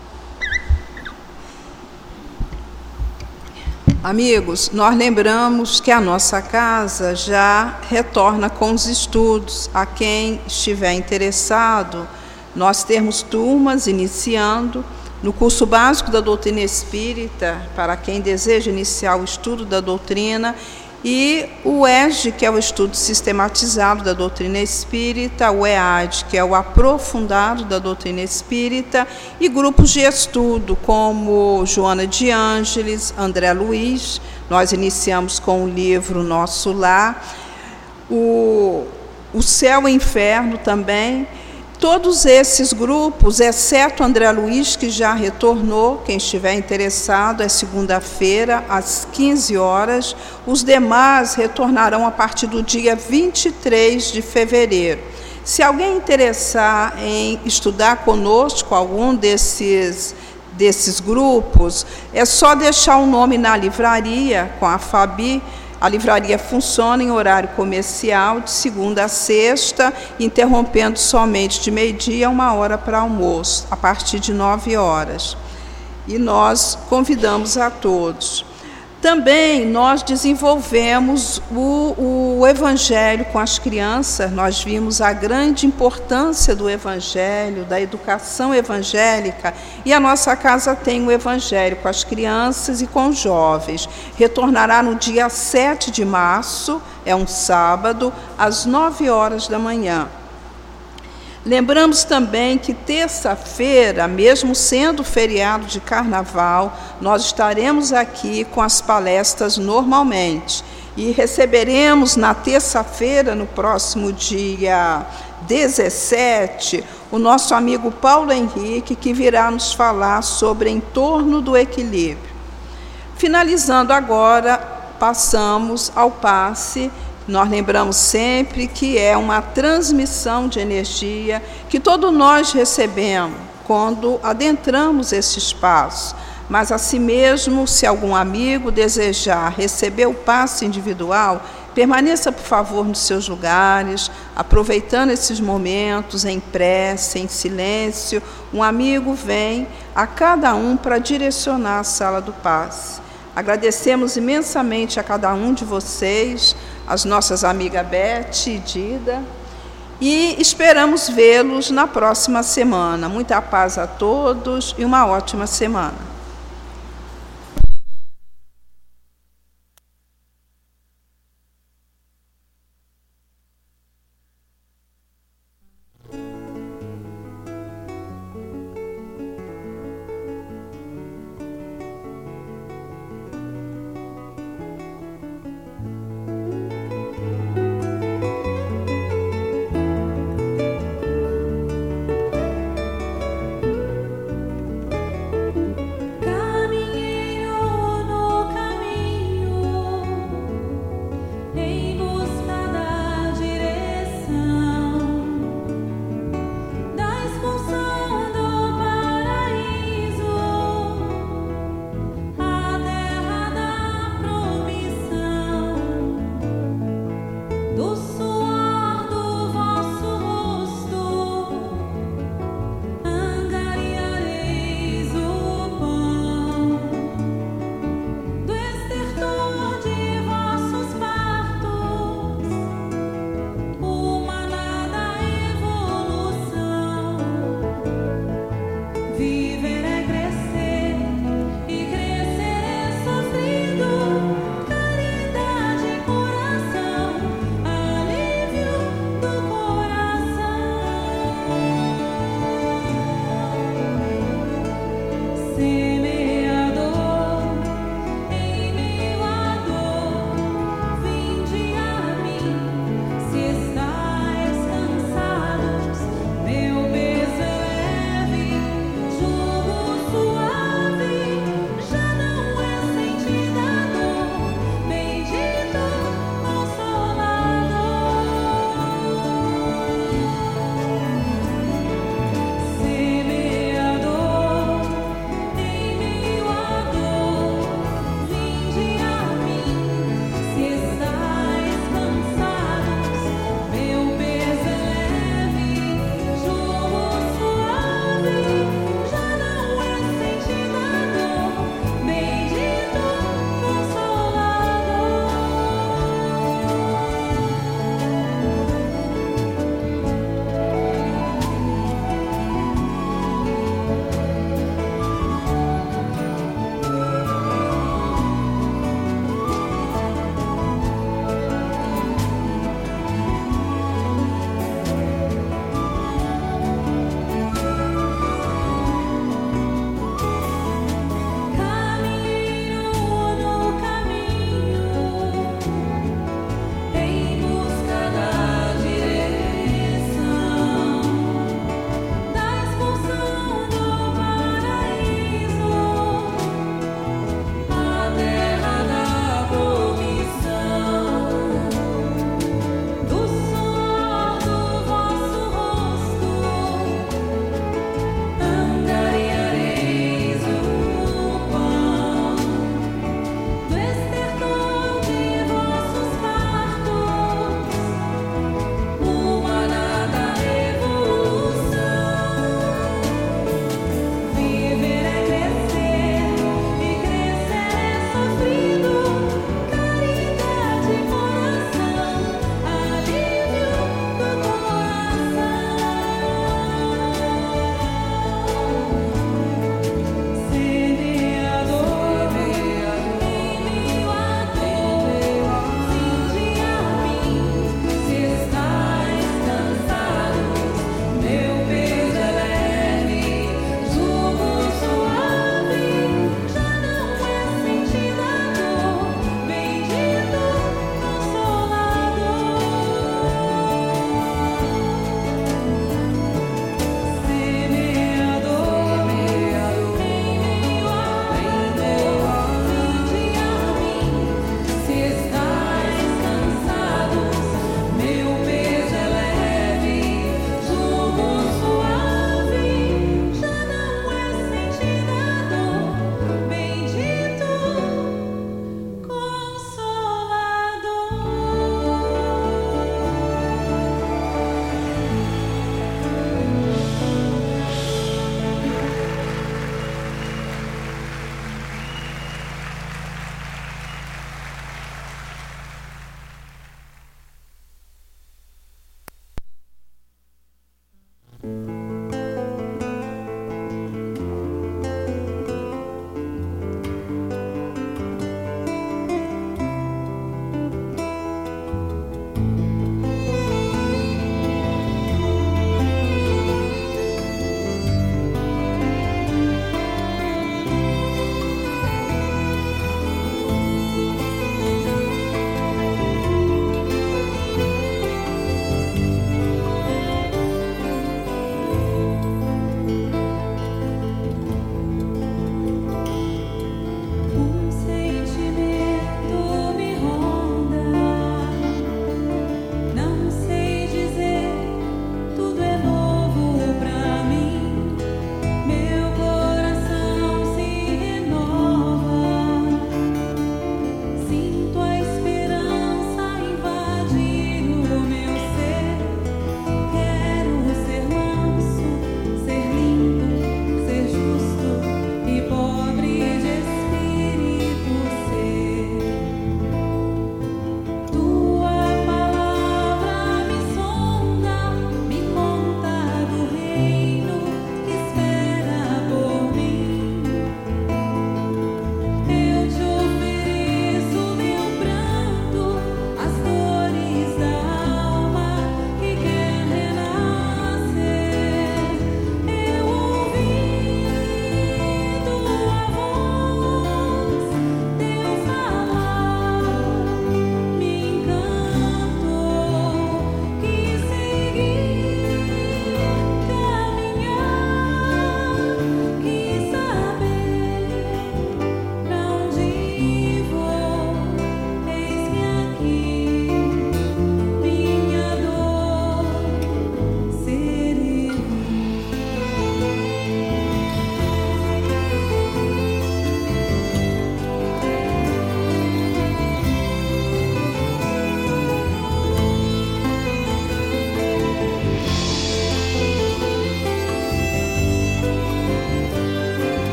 Amigos, nós lembramos que a nossa casa já retorna com os estudos. A quem estiver interessado, nós temos turmas iniciando no curso básico da doutrina espírita, para quem deseja iniciar o estudo da doutrina, e o E S D, que é o estudo sistematizado da doutrina espírita, o E A D, que é o aprofundado da doutrina espírita, e grupos de estudo como Joana de Ângeles, André Luiz. Nós iniciamos com o livro Nosso Lar, o, o Céu e Inferno também. Todos esses grupos, exceto André Luiz, que já retornou, quem estiver interessado, é segunda-feira, às quinze horas. Os demais retornarão a partir do dia vinte e três de fevereiro. Se alguém interessar em estudar conosco algum desses, desses grupos, é só deixar o nome na livraria com a Fabi. A livraria funciona em horário comercial, de segunda a sexta, interrompendo somente de meio-dia a uma hora para almoço, a partir de nove horas. E nós convidamos a todos. Também nós desenvolvemos o, o Evangelho com as crianças. Nós vimos a grande importância do Evangelho, da educação evangélica, e a nossa casa tem o Evangelho com as crianças e com os jovens. Retornará no dia sete de março, é um sábado, às nove horas da manhã. Lembramos também que terça-feira, mesmo sendo feriado de carnaval, nós estaremos aqui com as palestras normalmente. E receberemos na terça-feira, no próximo dia dezessete, o nosso amigo Paulo Henrique, que virá nos falar sobre em torno do equilíbrio. Finalizando agora, passamos ao passe. Nós lembramos sempre que é uma transmissão de energia que todos nós recebemos quando adentramos esse espaço. Mas, assim mesmo, se algum amigo desejar receber o passe individual, permaneça, por favor, nos seus lugares, aproveitando esses momentos em prece, em silêncio. Um amigo vem a cada um para direcionar a sala do passe. Agradecemos imensamente a cada um de vocês, as nossas amigas Beth e Dida, e esperamos vê-los na próxima semana. Muita paz a todos e uma ótima semana. Jogo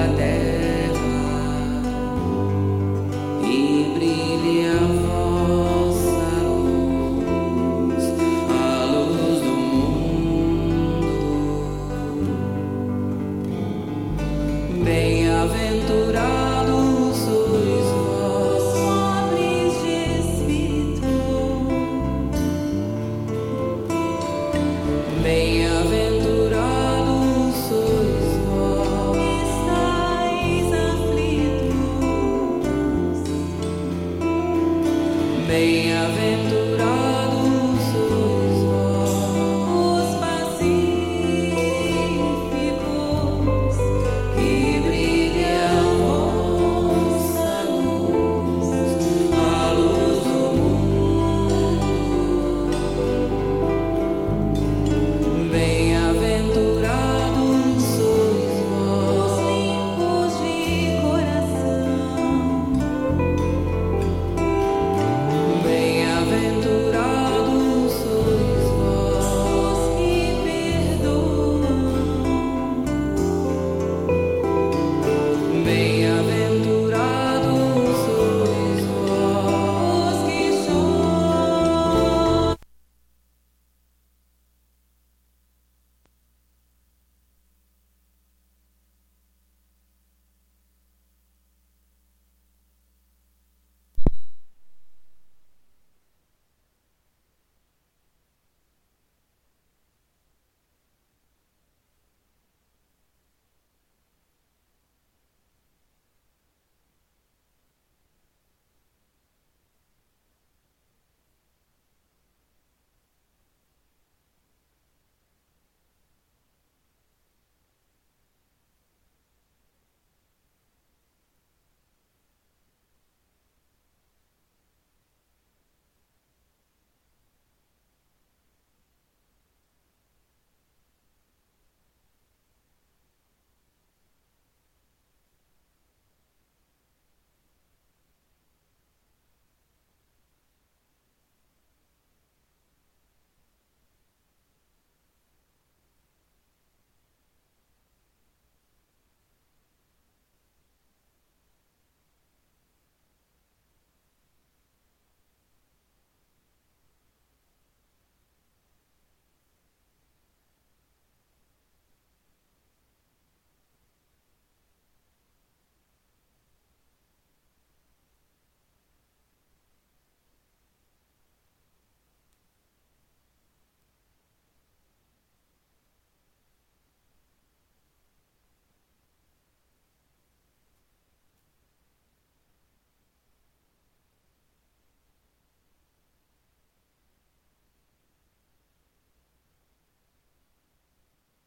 da terra.